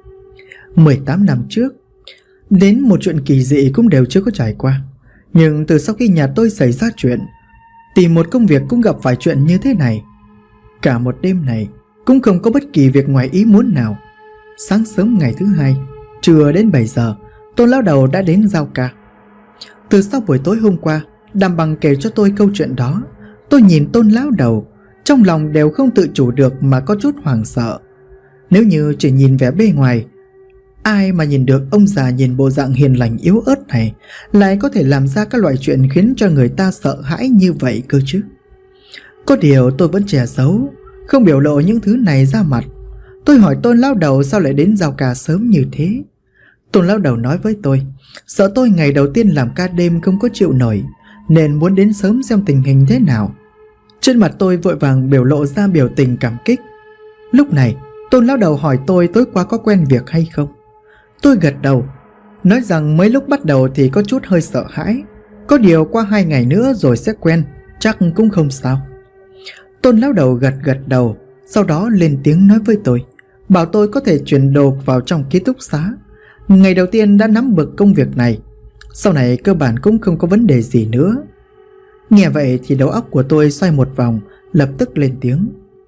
18 năm trước, đến một chuyện kỳ dị cũng đều chưa có trải qua. Nhưng từ sau khi nhà tôi xảy ra chuyện, tìm một công việc cũng gặp phải chuyện như thế này. Cả một đêm này cũng không có bất kỳ việc ngoài ý muốn nào. Sáng sớm ngày thứ hai, trưa đến 7 giờ, Tôn lão đầu đã đến giao ca. Từ sau buổi tối hôm qua, Đàm Bằng kể cho tôi câu chuyện đó. Tôi nhìn Tôn lão đầu, trong lòng đều không tự chủ được mà có chút hoảng sợ. Nếu như chỉ nhìn vẻ bề ngoài, ai mà nhìn được ông già nhìn bộ dạng hiền lành yếu ớt này lại có thể làm ra các loại chuyện khiến cho người ta sợ hãi như vậy cơ chứ. Có điều tôi vẫn che giấu, không biểu lộ những thứ này ra mặt. Tôi hỏi Tôn lão đầu sao lại đến giao ca sớm như thế. Tôn lão đầu nói với tôi, sợ tôi ngày đầu tiên làm ca đêm không có chịu nổi, nên muốn đến sớm xem tình hình thế nào. Trên mặt tôi vội vàng biểu lộ ra biểu tình cảm kích. Lúc này Tôn lão đầu hỏi tôi tối qua có quen việc hay không. Tôi gật đầu, nói rằng mấy lúc bắt đầu thì có chút hơi sợ hãi, có điều qua 2 ngày nữa rồi sẽ quen, chắc cũng không sao. Tôn lão đầu gật đầu, sau đó lên tiếng nói với tôi, bảo tôi có thể chuyển đồ vào trong ký túc xá. Ngày đầu tiên đã nắm bực công việc này, sau này cơ bản cũng không có vấn đề gì nữa. Nghe vậy thì đầu óc của tôi xoay một vòng, lập tức lên tiếng.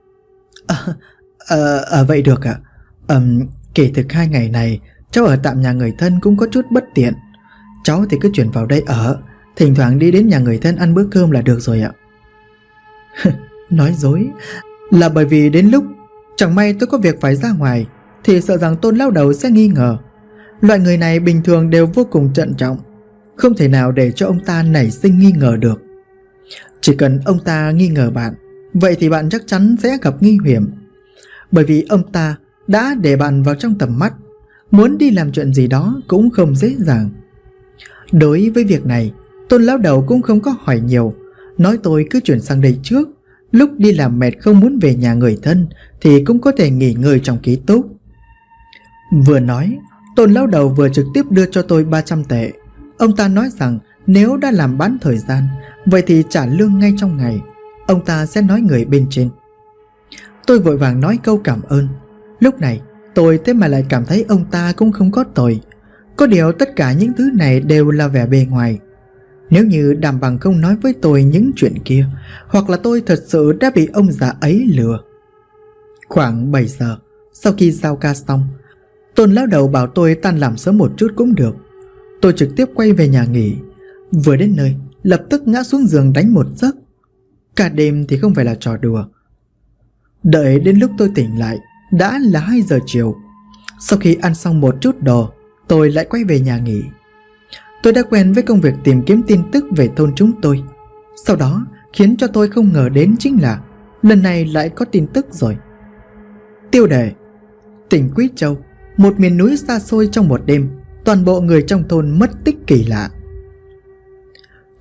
Vậy được ạ. Kể thực 2 ngày này cháu ở tạm nhà người thân cũng có chút bất tiện. Cháu thì cứ chuyển vào đây ở, thỉnh thoảng đi đến nhà người thân ăn bữa cơm là được rồi ạ. Nói dối, là bởi vì đến lúc chẳng may tôi có việc phải ra ngoài thì sợ rằng Tôn lão đầu sẽ nghi ngờ. Loại người này bình thường đều vô cùng trân trọng, không thể nào để cho ông ta nảy sinh nghi ngờ được. Chỉ cần ông ta nghi ngờ bạn, vậy thì bạn chắc chắn sẽ gặp nguy hiểm. Bởi vì ông ta đã để bạn vào trong tầm mắt, muốn đi làm chuyện gì đó cũng không dễ dàng. Đối với việc này, Tôn lão đầu cũng không có hỏi nhiều, nói tôi cứ chuyển sang đây trước, lúc đi làm mệt không muốn về nhà người thân thì cũng có thể nghỉ ngơi trong ký túc. Vừa nói, Tôn lão đầu vừa trực tiếp đưa cho tôi 300 tệ. Ông ta nói rằng nếu đã làm bán thời gian, vậy thì trả lương ngay trong ngày. Ông ta sẽ nói người bên trên. Tôi vội vàng nói câu cảm ơn. Lúc này tôi thế mà lại cảm thấy ông ta cũng không có tội. Có điều tất cả những thứ này đều là vẻ bề ngoài. Nếu như Đàm Bằng không nói với tôi những chuyện kia, hoặc là tôi thật sự đã bị ông già ấy lừa. Khoảng 7 giờ, sau khi giao ca xong, Tôn lão đầu bảo tôi tan làm sớm một chút cũng được. Tôi trực tiếp quay về nhà nghỉ. Vừa đến nơi, lập tức ngã xuống giường đánh một giấc. Cả đêm thì không phải là trò đùa. Đợi đến lúc tôi tỉnh lại, đã là 2 giờ chiều. Sau khi ăn xong một chút đồ, tôi lại quay về nhà nghỉ. Tôi đã quen với công việc tìm kiếm tin tức về thôn chúng tôi. Sau đó khiến cho tôi không ngờ đến chính là lần này lại có tin tức rồi. Tiêu đề: tỉnh Quý Châu, một miền núi xa xôi trong một đêm, toàn bộ người trong thôn mất tích kỳ lạ.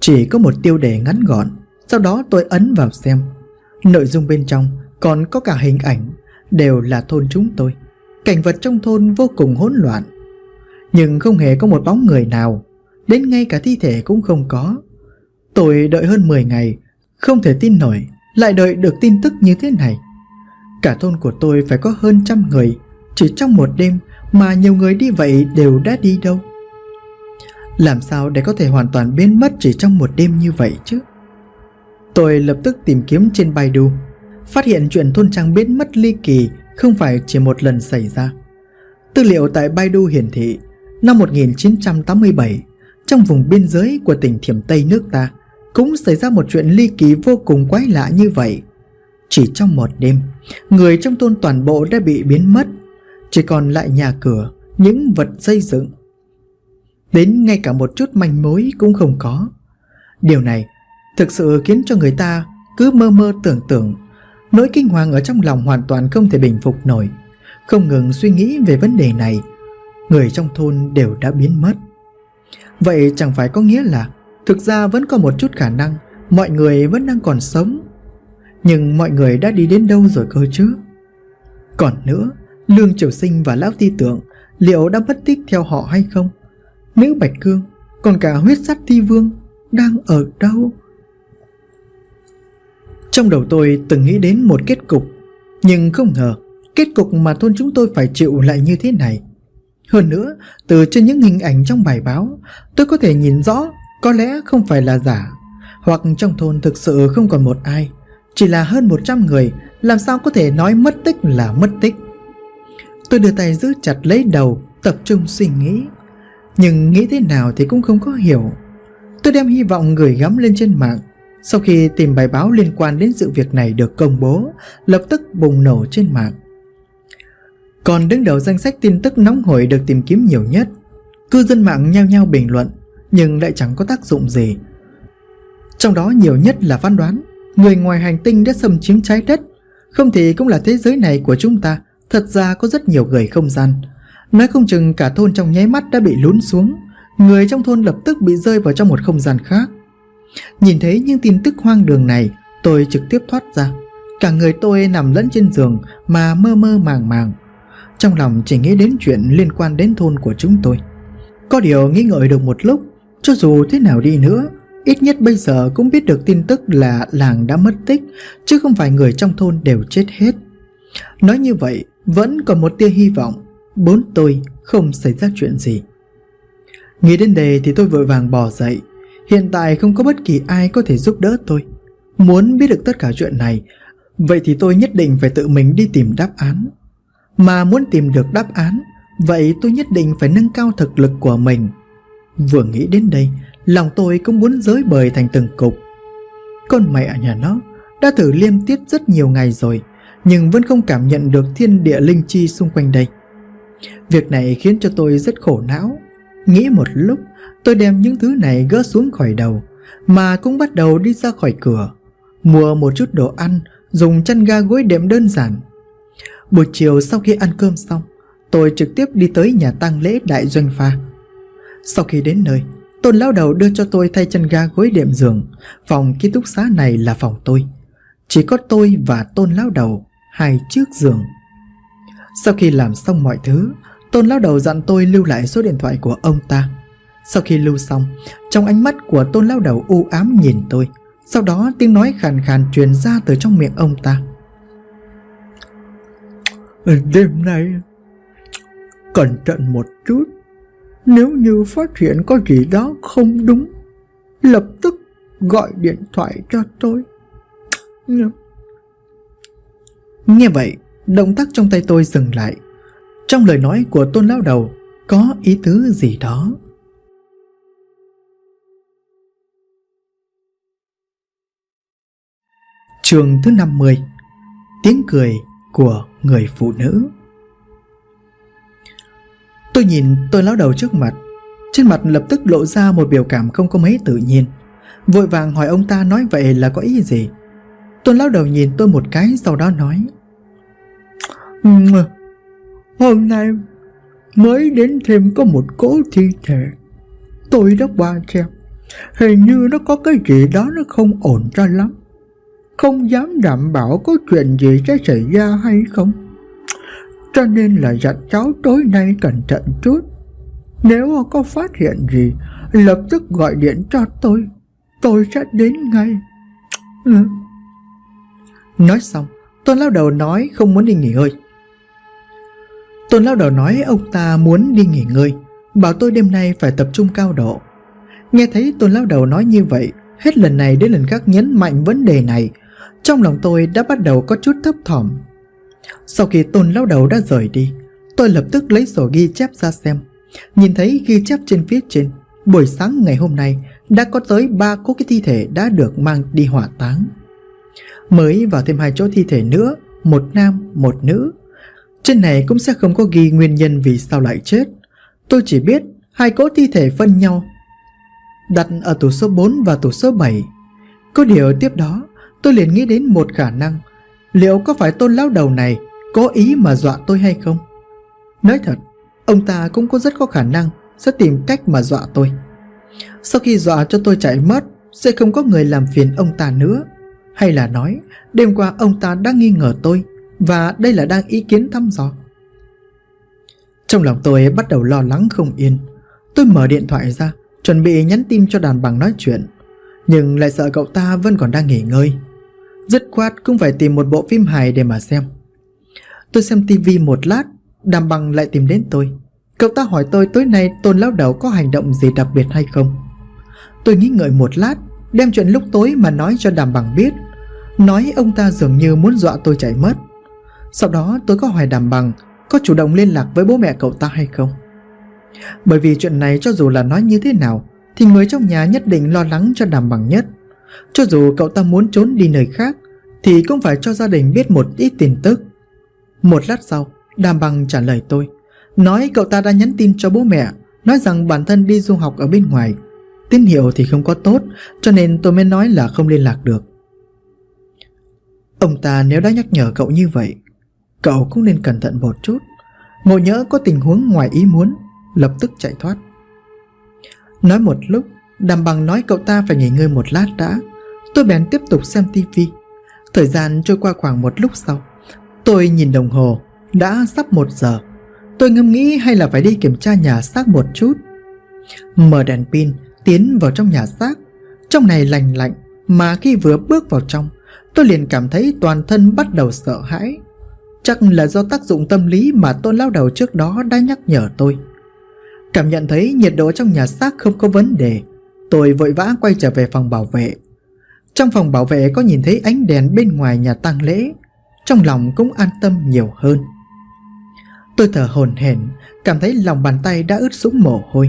Chỉ có một tiêu đề ngắn gọn. Sau đó tôi ấn vào xem. Nội dung bên trong còn có cả hình ảnh, đều là thôn chúng tôi. Cảnh vật trong thôn vô cùng hỗn loạn, nhưng không hề có một bóng người nào, đến ngay cả thi thể cũng không có. Tôi đợi hơn 10 ngày, không thể tin nổi lại đợi được tin tức như thế này. Cả thôn của tôi phải có hơn 100 người, chỉ trong một đêm mà nhiều người đi vậy đều đã đi đâu? Làm sao để có thể hoàn toàn biến mất chỉ trong một đêm như vậy chứ? Tôi lập tức tìm kiếm trên Baidu, phát hiện chuyện thôn trang biến mất ly kỳ không phải chỉ một lần xảy ra. Tư liệu tại Baidu hiển thị, năm 1987, trong vùng biên giới của tỉnh Thiểm Tây nước ta, cũng xảy ra một chuyện ly kỳ vô cùng quái lạ như vậy. Chỉ trong một đêm, người trong thôn toàn bộ đã bị biến mất, chỉ còn lại nhà cửa, những vật xây dựng. Đến ngay cả một chút manh mối cũng không có. Điều này thực sự khiến cho người ta cứ mơ mơ tưởng tượng. Nỗi kinh hoàng ở trong lòng hoàn toàn không thể bình phục nổi. Không ngừng suy nghĩ về vấn đề này. Người trong thôn đều đã biến mất. Vậy chẳng phải có nghĩa là thực ra vẫn có một chút khả năng mọi người vẫn đang còn sống. Nhưng mọi người đã đi đến đâu rồi cơ chứ? Còn nữa, Lương Triều Sinh và Lão Ti Tượng liệu đã mất tích theo họ hay không? Nữ Bạch Cương, còn cả Huyết Sắt Thi Vương đang ở đâu? Trong đầu tôi từng nghĩ đến một kết cục, nhưng không ngờ kết cục mà thôn chúng tôi phải chịu lại như thế này. Hơn nữa, từ trên những hình ảnh trong bài báo, tôi có thể nhìn rõ có lẽ không phải là giả, hoặc trong thôn thực sự không còn một ai, chỉ là hơn 100 người, làm sao có thể nói mất tích là mất tích. Tôi đưa tay giữ chặt lấy đầu, tập trung suy nghĩ, nhưng nghĩ thế nào thì cũng không có hiểu. Tôi đem hy vọng gửi gắm lên trên mạng. Sau khi tìm bài báo liên quan đến sự việc này được công bố, lập tức bùng nổ trên mạng. Còn đứng đầu danh sách tin tức nóng hổi được tìm kiếm nhiều nhất. Cư dân mạng nhao nhao bình luận, nhưng lại chẳng có tác dụng gì. Trong đó nhiều nhất là phán đoán người ngoài hành tinh đã xâm chiếm trái đất, không thì cũng là thế giới này của chúng ta thật ra có rất nhiều người không gian. Nói không chừng cả thôn trong nháy mắt đã bị lún xuống, người trong thôn lập tức bị rơi vào trong một không gian khác. Nhìn thấy những tin tức hoang đường này, tôi trực tiếp thoát ra. Cả người tôi nằm lẫn trên giường mà mơ mơ màng màng. Trong lòng chỉ nghĩ đến chuyện liên quan đến thôn của chúng tôi. Có điều nghĩ ngợi được một lúc, cho dù thế nào đi nữa, ít nhất bây giờ cũng biết được tin tức là làng đã mất tích, chứ không phải người trong thôn đều chết hết. Nói như vậy, vẫn còn một tia hy vọng bốn tôi không xảy ra chuyện gì. Nghĩ đến đây thì tôi vội vàng bò dậy. Hiện tại không có bất kỳ ai có thể giúp đỡ tôi. Muốn biết được tất cả chuyện này, vậy thì tôi nhất định phải tự mình đi tìm đáp án. Mà muốn tìm được đáp án, vậy tôi nhất định phải nâng cao thực lực của mình. Vừa nghĩ đến đây, lòng tôi cũng muốn rơi bời thành từng cục. Con mẹ nhà nó, đã thử liêm tiếp rất nhiều ngày rồi, nhưng vẫn không cảm nhận được thiên địa linh chi xung quanh đây. Việc này khiến cho tôi rất khổ não. Nghĩ một lúc, tôi đem những thứ này gỡ xuống khỏi đầu, mà cũng bắt đầu đi ra khỏi cửa, mua một chút đồ ăn, dùng chăn ga gối đệm đơn giản. Buổi chiều sau khi ăn cơm xong, tôi trực tiếp đi tới nhà tang lễ Đại Doanh Pha. Sau khi đến nơi, Tôn lão đầu đưa cho tôi thay chăn ga gối đệm giường. Phòng ký túc xá này là phòng tôi, chỉ có tôi và Tôn lão đầu, hai chiếc giường. Sau khi làm xong mọi thứ, Tôn lão đầu dặn tôi lưu lại số điện thoại của ông ta. Sau khi lưu xong, trong ánh mắt của Tôn lão đầu u ám nhìn tôi. Sau đó tiếng nói khàn khàn truyền ra từ trong miệng ông ta. Đêm nay cẩn thận một chút. Nếu như phát hiện có gì đó không đúng, lập tức gọi điện thoại cho tôi. Nghe vậy, động tác trong tay tôi dừng lại. Trong lời nói của Tôn lão đầu có ý tứ gì đó. Chương thứ 50. Tiếng cười của người phụ nữ. Tôi nhìn Tôn lão đầu trước mặt, trên mặt lập tức lộ ra một biểu cảm không có mấy tự nhiên. Vội vàng hỏi ông ta nói vậy là có ý gì. Tôn lão đầu nhìn tôi một cái, sau đó nói: Hôm nay mới đến thêm có một cỗ thi thể. Tôi đã qua xem, Hình như nó có cái gì đó nó không ổn cho lắm. Không dám đảm bảo có chuyện gì sẽ xảy ra hay không. Cho nên là dặn cháu tối nay cẩn thận chút. Nếu có phát hiện gì, lập tức gọi điện cho tôi sẽ đến ngay. Nói xong, Tôn lão đầu nói không muốn đi nghỉ ngơi. Tôn lão đầu nói ông ta muốn đi nghỉ ngơi, bảo tôi đêm nay phải tập trung cao độ. Nghe thấy Tôn lão đầu nói như vậy, hết lần này đến lần khác nhấn mạnh vấn đề này, trong lòng tôi đã bắt đầu có chút thấp thỏm. Sau khi Tôn lão đầu đã rời đi, tôi lập tức lấy sổ ghi chép ra xem. Nhìn thấy ghi chép trên phía trên, buổi sáng ngày hôm nay đã có tới 3 cỗ cái thi thể đã được mang đi hỏa táng. Mới vào thêm 2 chỗ thi thể nữa, một nam, một nữ. Trên này cũng sẽ không có ghi nguyên nhân vì sao lại chết. Tôi chỉ biết 2 cỗ thi thể phân nhau đặt ở tủ số 4 và tủ số 7. Có điều tiếp đó tôi liền nghĩ đến một khả năng. Liệu có phải Tôn lão đầu này cố ý mà dọa tôi hay không? Nói thật, ông ta cũng có rất có khả năng sẽ tìm cách mà dọa tôi. Sau khi dọa cho tôi chạy mất, sẽ không có người làm phiền ông ta nữa. Hay là nói đêm qua ông ta đã nghi ngờ tôi, và đây là đang ý kiến thăm dò. Trong lòng tôi bắt đầu lo lắng không yên. Tôi mở điện thoại ra, chuẩn bị nhắn tin cho Đàn Bằng nói chuyện, nhưng lại sợ cậu ta vẫn còn đang nghỉ ngơi. Dứt khoát cũng phải tìm một bộ phim hài để mà xem. Tôi xem tivi một lát, Đàn Bằng lại tìm đến tôi. Cậu ta hỏi tôi tối nay Tôn lão đầu có hành động gì đặc biệt hay không. Tôi nghĩ ngợi một lát, đem chuyện lúc tối mà nói cho Đàn Bằng biết, nói ông ta dường như muốn dọa tôi chạy mất. Sau đó tôi có hỏi Đàn Bằng có chủ động liên lạc với bố mẹ cậu ta hay không. Bởi vì chuyện này cho dù là nói như thế nào thì người trong nhà nhất định lo lắng cho Đàn Bằng nhất. Cho dù cậu ta muốn trốn đi nơi khác thì cũng phải cho gia đình biết một ít tin tức. Một lát sau, Đàn Bằng trả lời tôi, nói cậu ta đã nhắn tin cho bố mẹ, nói rằng bản thân đi du học ở bên ngoài, tín hiệu thì không có tốt, cho nên tôi mới nói là không liên lạc được. Ông ta nếu đã nhắc nhở cậu như vậy, cậu cũng nên cẩn thận một chút, ngộ nhỡ có tình huống ngoài ý muốn, lập tức chạy thoát. Nói một lúc, Đàm Bằng nói cậu ta phải nghỉ ngơi một lát đã. Tôi bèn tiếp tục xem tivi. Thời gian trôi qua khoảng một lúc sau, tôi nhìn đồng hồ, đã sắp 1 giờ. Tôi ngẫm nghĩ hay là phải đi kiểm tra nhà xác một chút. Mở đèn pin, tiến vào trong nhà xác. Trong này lành lạnh, mà khi vừa bước vào trong, tôi liền cảm thấy toàn thân bắt đầu sợ hãi. Chắc là do tác dụng tâm lý mà Tôn lão đầu trước đó đã nhắc nhở tôi. Cảm nhận thấy nhiệt độ trong nhà xác không có vấn đề, tôi vội vã quay trở về phòng bảo vệ. Trong phòng bảo vệ có nhìn thấy ánh đèn bên ngoài nhà tang lễ, trong lòng cũng an tâm nhiều hơn. Tôi thở hổn hển, cảm thấy lòng bàn tay đã ướt sũng mồ hôi.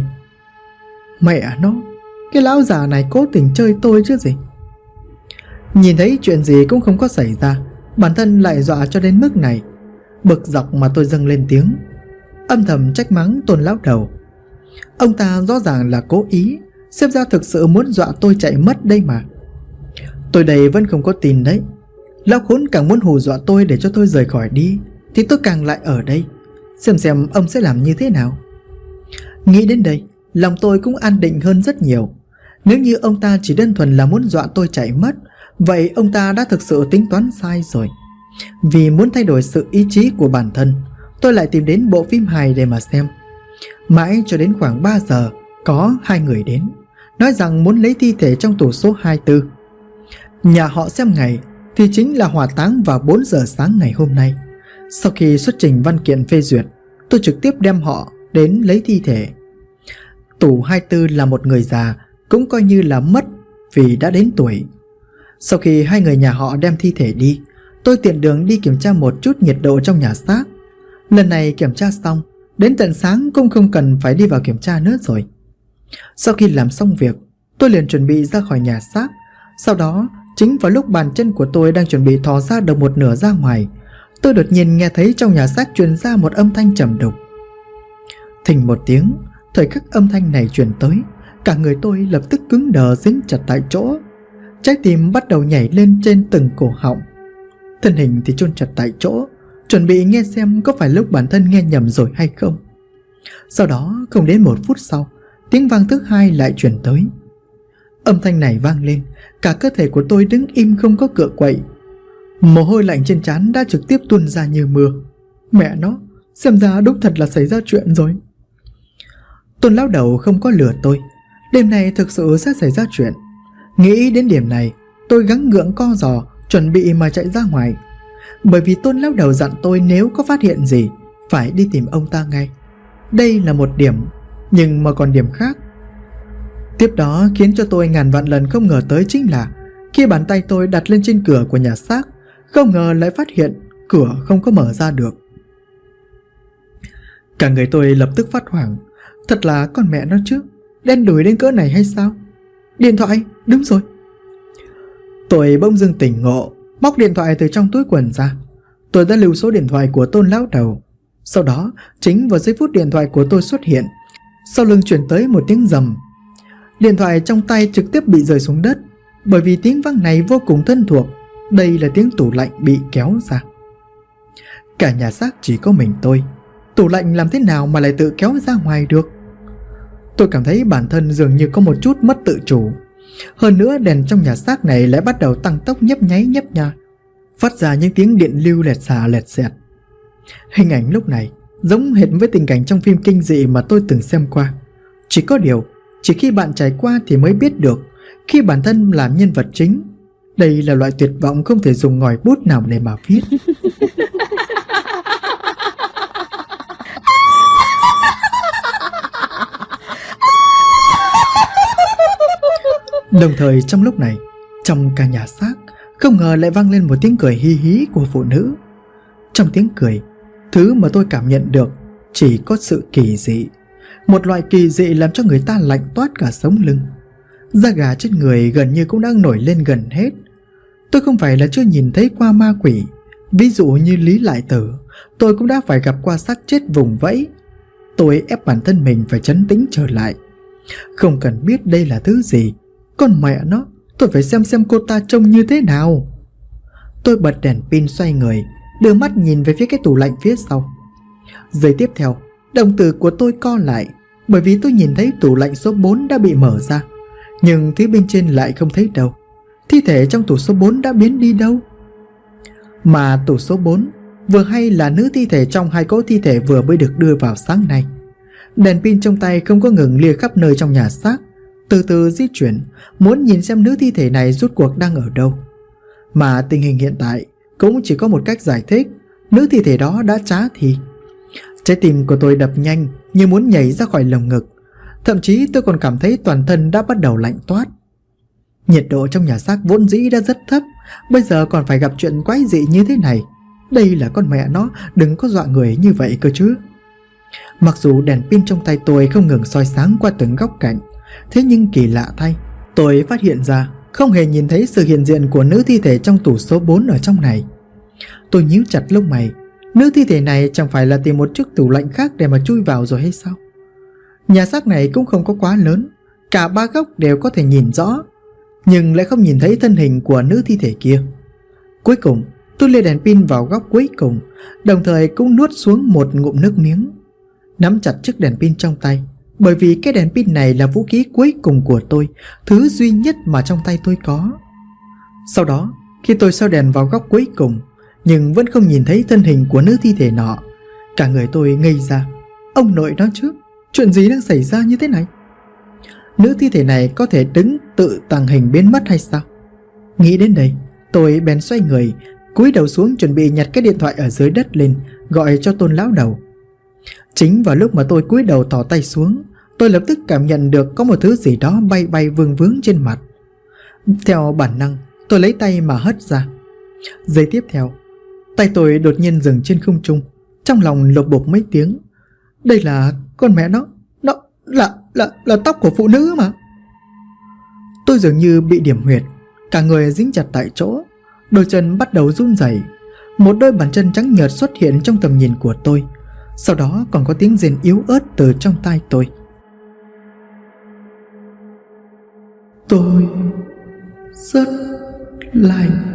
Mẹ nó, cái lão già này cố tình chơi tôi chứ gì. Nhìn thấy chuyện gì cũng không có xảy ra, bản thân lại dọa cho đến mức này. Bực dọc mà tôi dâng lên tiếng, âm thầm trách mắng Tôn lão đầu. Ông ta rõ ràng là cố ý, xem ra thực sự muốn dọa tôi chạy mất đây mà. Tôi đây vẫn không có tin đấy. Lão khốn càng muốn hù dọa tôi để cho tôi rời khỏi đi, thì tôi càng lại ở đây, xem ông sẽ làm như thế nào. Nghĩ đến đây, lòng tôi cũng an định hơn rất nhiều. Nếu như ông ta chỉ đơn thuần là muốn dọa tôi chạy mất, vậy ông ta đã thực sự tính toán sai rồi. Vì muốn thay đổi sự ý chí của bản thân, tôi lại tìm đến bộ phim hài để mà xem. Mãi cho đến khoảng 3 giờ, có 2 người đến, nói rằng muốn lấy thi thể trong tủ số 24. Nhà họ xem ngày thì chính là hỏa táng vào 4 giờ sáng ngày hôm nay. Sau khi xuất trình văn kiện phê duyệt, tôi trực tiếp đem họ đến lấy thi thể. Tủ 24 là một người già, cũng coi như là mất vì đã đến tuổi. Sau khi 2 người nhà họ đem thi thể đi, tôi tiện đường đi kiểm tra một chút nhiệt độ trong nhà xác. Lần này kiểm tra xong, đến tận sáng cũng không cần phải đi vào kiểm tra nữa rồi. Sau khi làm xong việc, tôi liền chuẩn bị ra khỏi nhà xác. Sau đó, chính vào lúc bàn chân của tôi đang chuẩn bị thò ra được một nửa ra ngoài, tôi đột nhiên nghe thấy trong nhà xác truyền ra một âm thanh trầm đục. Thình một tiếng, thời khắc âm thanh này truyền tới, cả người tôi lập tức cứng đờ dính chặt tại chỗ. Trái tim bắt đầu nhảy lên trên từng cổ họng, thân hình thì chôn chặt tại chỗ, chuẩn bị nghe xem có phải lúc bản thân nghe nhầm rồi hay không. Sau đó không đến 1 phút sau, tiếng vang thứ 2 lại truyền tới. Âm thanh này vang lên, cả cơ thể của tôi đứng im không có cựa quậy. Mồ hôi lạnh trên trán đã trực tiếp tuôn ra như mưa. Mẹ nó, xem ra đúng thật là xảy ra chuyện rồi. Tôn lão đầu không có lừa tôi, đêm nay thực sự sẽ xảy ra chuyện. Nghĩ đến điểm này, tôi gắng gượng co giò, chuẩn bị mà chạy ra ngoài. Bởi vì Tôn lão đầu dặn tôi nếu có phát hiện gì phải đi tìm ông ta ngay. Đây là một điểm, nhưng mà còn điểm khác. Tiếp đó khiến cho tôi ngàn vạn lần không ngờ tới chính là khi bàn tay tôi đặt lên trên cửa của nhà xác, không ngờ lại phát hiện cửa không có mở ra được. Cả người tôi lập tức phát hoảng. Thật là con mẹ nó chứ, đen đủi đến cỡ này hay sao? Điện thoại, đúng rồi. Tôi bỗng dưng tỉnh ngộ, móc điện thoại từ trong túi quần ra. Tôi đã lưu số điện thoại của Tôn lão đầu. Sau đó, chính vào giây phút điện thoại của tôi xuất hiện, sau lưng truyền tới một tiếng rầm. Điện thoại trong tay trực tiếp bị rơi xuống đất, bởi vì tiếng vang này vô cùng thân thuộc. Đây là tiếng tủ lạnh bị kéo ra. Cả nhà xác chỉ có mình tôi, tủ lạnh làm thế nào mà lại tự kéo ra ngoài được? Tôi cảm thấy bản thân dường như có một chút mất tự chủ. Hơn nữa đèn trong nhà xác này lại bắt đầu tăng tốc nhấp nháy nhấp nha, phát ra những tiếng điện lưu lẹt xà lẹt xẹt. Hình ảnh lúc này giống hệt với tình cảnh trong phim kinh dị mà tôi từng xem qua. Chỉ có điều, chỉ khi bạn trải qua thì mới biết được, khi bản thân làm nhân vật chính, đây là loại tuyệt vọng không thể dùng ngòi bút nào để mà viết. Đồng thời trong lúc này, trong cả nhà xác không ngờ lại vang lên một tiếng cười hi hí của phụ nữ. Trong tiếng cười, thứ mà tôi cảm nhận được chỉ có sự kỳ dị. Một loại kỳ dị làm cho người ta lạnh toát cả sống lưng. Da gà trên người gần như cũng đang nổi lên gần hết. Tôi không phải là chưa nhìn thấy qua ma quỷ. Ví dụ như Lý Lại Tử, tôi cũng đã phải gặp qua xác chết vùng vẫy. Tôi ép bản thân mình phải trấn tĩnh trở lại. Không cần biết đây là thứ gì, con mẹ nó, tôi phải xem cô ta trông như thế nào. Tôi bật đèn pin xoay người, đưa mắt nhìn về phía cái tủ lạnh phía sau. Giây tiếp theo, đồng tử của tôi co lại, bởi vì tôi nhìn thấy tủ lạnh số 4 đã bị mở ra, nhưng thứ bên trên lại không thấy đâu. Thi thể trong tủ số 4 đã biến đi đâu? Mà tủ số 4 vừa hay là nữ thi thể trong hai cỗ thi thể vừa mới được đưa vào sáng nay. Đèn pin trong tay không có ngừng lia khắp nơi trong nhà xác, từ từ di chuyển, muốn nhìn xem nữ thi thể này rốt cuộc đang ở đâu. Mà tình hình hiện tại cũng chỉ có một cách giải thích, nữ thi thể đó đã trá thì. Trái tim của tôi đập nhanh như muốn nhảy ra khỏi lồng ngực. Thậm chí tôi còn cảm thấy toàn thân đã bắt đầu lạnh toát. Nhiệt độ trong nhà xác vốn dĩ đã rất thấp, bây giờ còn phải gặp chuyện quái dị như thế này. Đây là con mẹ nó, đừng có dọa người như vậy cơ chứ. Mặc dù đèn pin trong tay tôi không ngừng soi sáng qua từng góc cạnh, thế nhưng kỳ lạ thay, tôi phát hiện ra không hề nhìn thấy sự hiện diện của nữ thi thể trong tủ số 4 ở trong này. Tôi nhíu chặt lông mày. Nữ thi thể này chẳng phải là tìm một chiếc tủ lạnh khác để mà chui vào rồi hay sao? Nhà xác này cũng không có quá lớn, cả ba góc đều có thể nhìn rõ, nhưng lại không nhìn thấy thân hình của nữ thi thể kia. Cuối cùng tôi lê đèn pin vào góc cuối cùng, đồng thời cũng nuốt xuống một ngụm nước miếng, nắm chặt chiếc đèn pin trong tay, bởi vì cái đèn pin này là vũ khí cuối cùng của tôi, thứ duy nhất mà trong tay tôi có. Sau đó, khi tôi soi đèn vào góc cuối cùng, nhưng vẫn không nhìn thấy thân hình của nữ thi thể nọ, cả người tôi ngây ra. Ông nội đó chứ, chuyện gì đang xảy ra như thế này? Nữ thi thể này có thể đứng tự tàng hình biến mất hay sao? Nghĩ đến đây, tôi bèn xoay người, cúi đầu xuống chuẩn bị nhặt cái điện thoại ở dưới đất lên, gọi cho Tôn lão đầu. Chính vào lúc mà tôi cúi đầu thò tay xuống, tôi lập tức cảm nhận được có một thứ gì đó bay bay vương vướng trên mặt. Theo bản năng, tôi lấy tay mà hất ra. Giây tiếp theo, tay tôi đột nhiên dừng trên không trung, trong lòng lột bột mấy tiếng. Đây là con mẹ nó là tóc của phụ nữ mà. Tôi dường như bị điểm huyệt, cả người dính chặt tại chỗ, đôi chân bắt đầu run rẩy. Một đôi bàn chân trắng nhợt xuất hiện trong tầm nhìn của tôi. Sau đó còn có tiếng rên yếu ớt từ trong tai tôi. Tôi rất lạnh.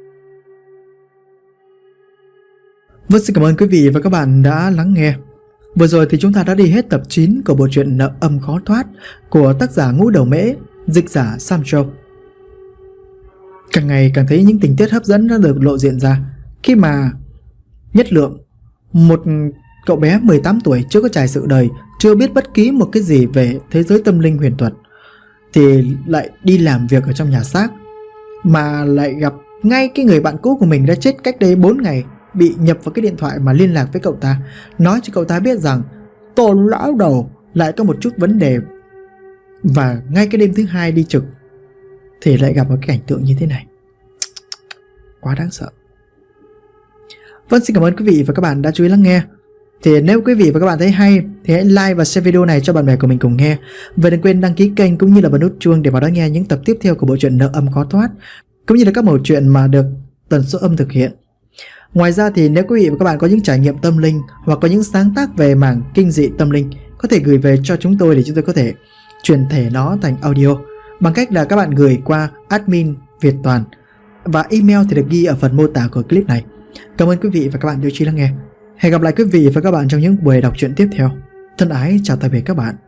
Vâng, xin cảm ơn quý vị và các bạn đã lắng nghe. Vừa rồi thì chúng ta đã đi hết tập 9 của bộ truyện Nợ Âm Khó Thoát của tác giả Ngũ Đầu Mễ, dịch giả Sam Châu. Càng ngày càng thấy những tình tiết hấp dẫn đã được lộ diện ra khi mà Nhất Lượng, một cậu bé 18 tuổi chưa có trải sự đời, chưa biết bất kỳ một cái gì về thế giới tâm linh huyền thuật, thì lại đi làm việc ở trong nhà xác, mà lại gặp ngay cái người bạn cũ của mình đã chết cách đây 4 ngày, bị nhập vào cái điện thoại mà liên lạc với cậu ta, nói cho cậu ta biết rằng Tôn lão đầu lại có một chút vấn đề. Và ngay cái đêm thứ 2 đi trực thì lại gặp một cái cảnh tượng như thế này. Quá đáng sợ. Vâng, xin cảm ơn quý vị và các bạn đã chú ý lắng nghe. Thì nếu quý vị và các bạn thấy hay thì hãy like và share video này cho bạn bè của mình cùng nghe. Và đừng quên đăng ký kênh cũng như là bật nút chuông để vào đó nghe những tập tiếp theo của bộ truyện Nợ Âm Khó Thoát, cũng như là các mẩu chuyện mà được Tần Số Âm thực hiện. Ngoài ra thì nếu quý vị và các bạn có những trải nghiệm tâm linh hoặc có những sáng tác về mảng kinh dị tâm linh, có thể gửi về cho chúng tôi để chúng tôi có thể chuyển thể nó thành audio bằng cách là các bạn gửi qua admin Việt Toàn, và email thì được ghi ở phần mô tả của clip này. Cảm ơn quý vị và các bạn đã chú ý lắng nghe. Hẹn gặp lại quý vị và các bạn trong những buổi đọc truyện tiếp theo. Thân ái chào tạm biệt các bạn.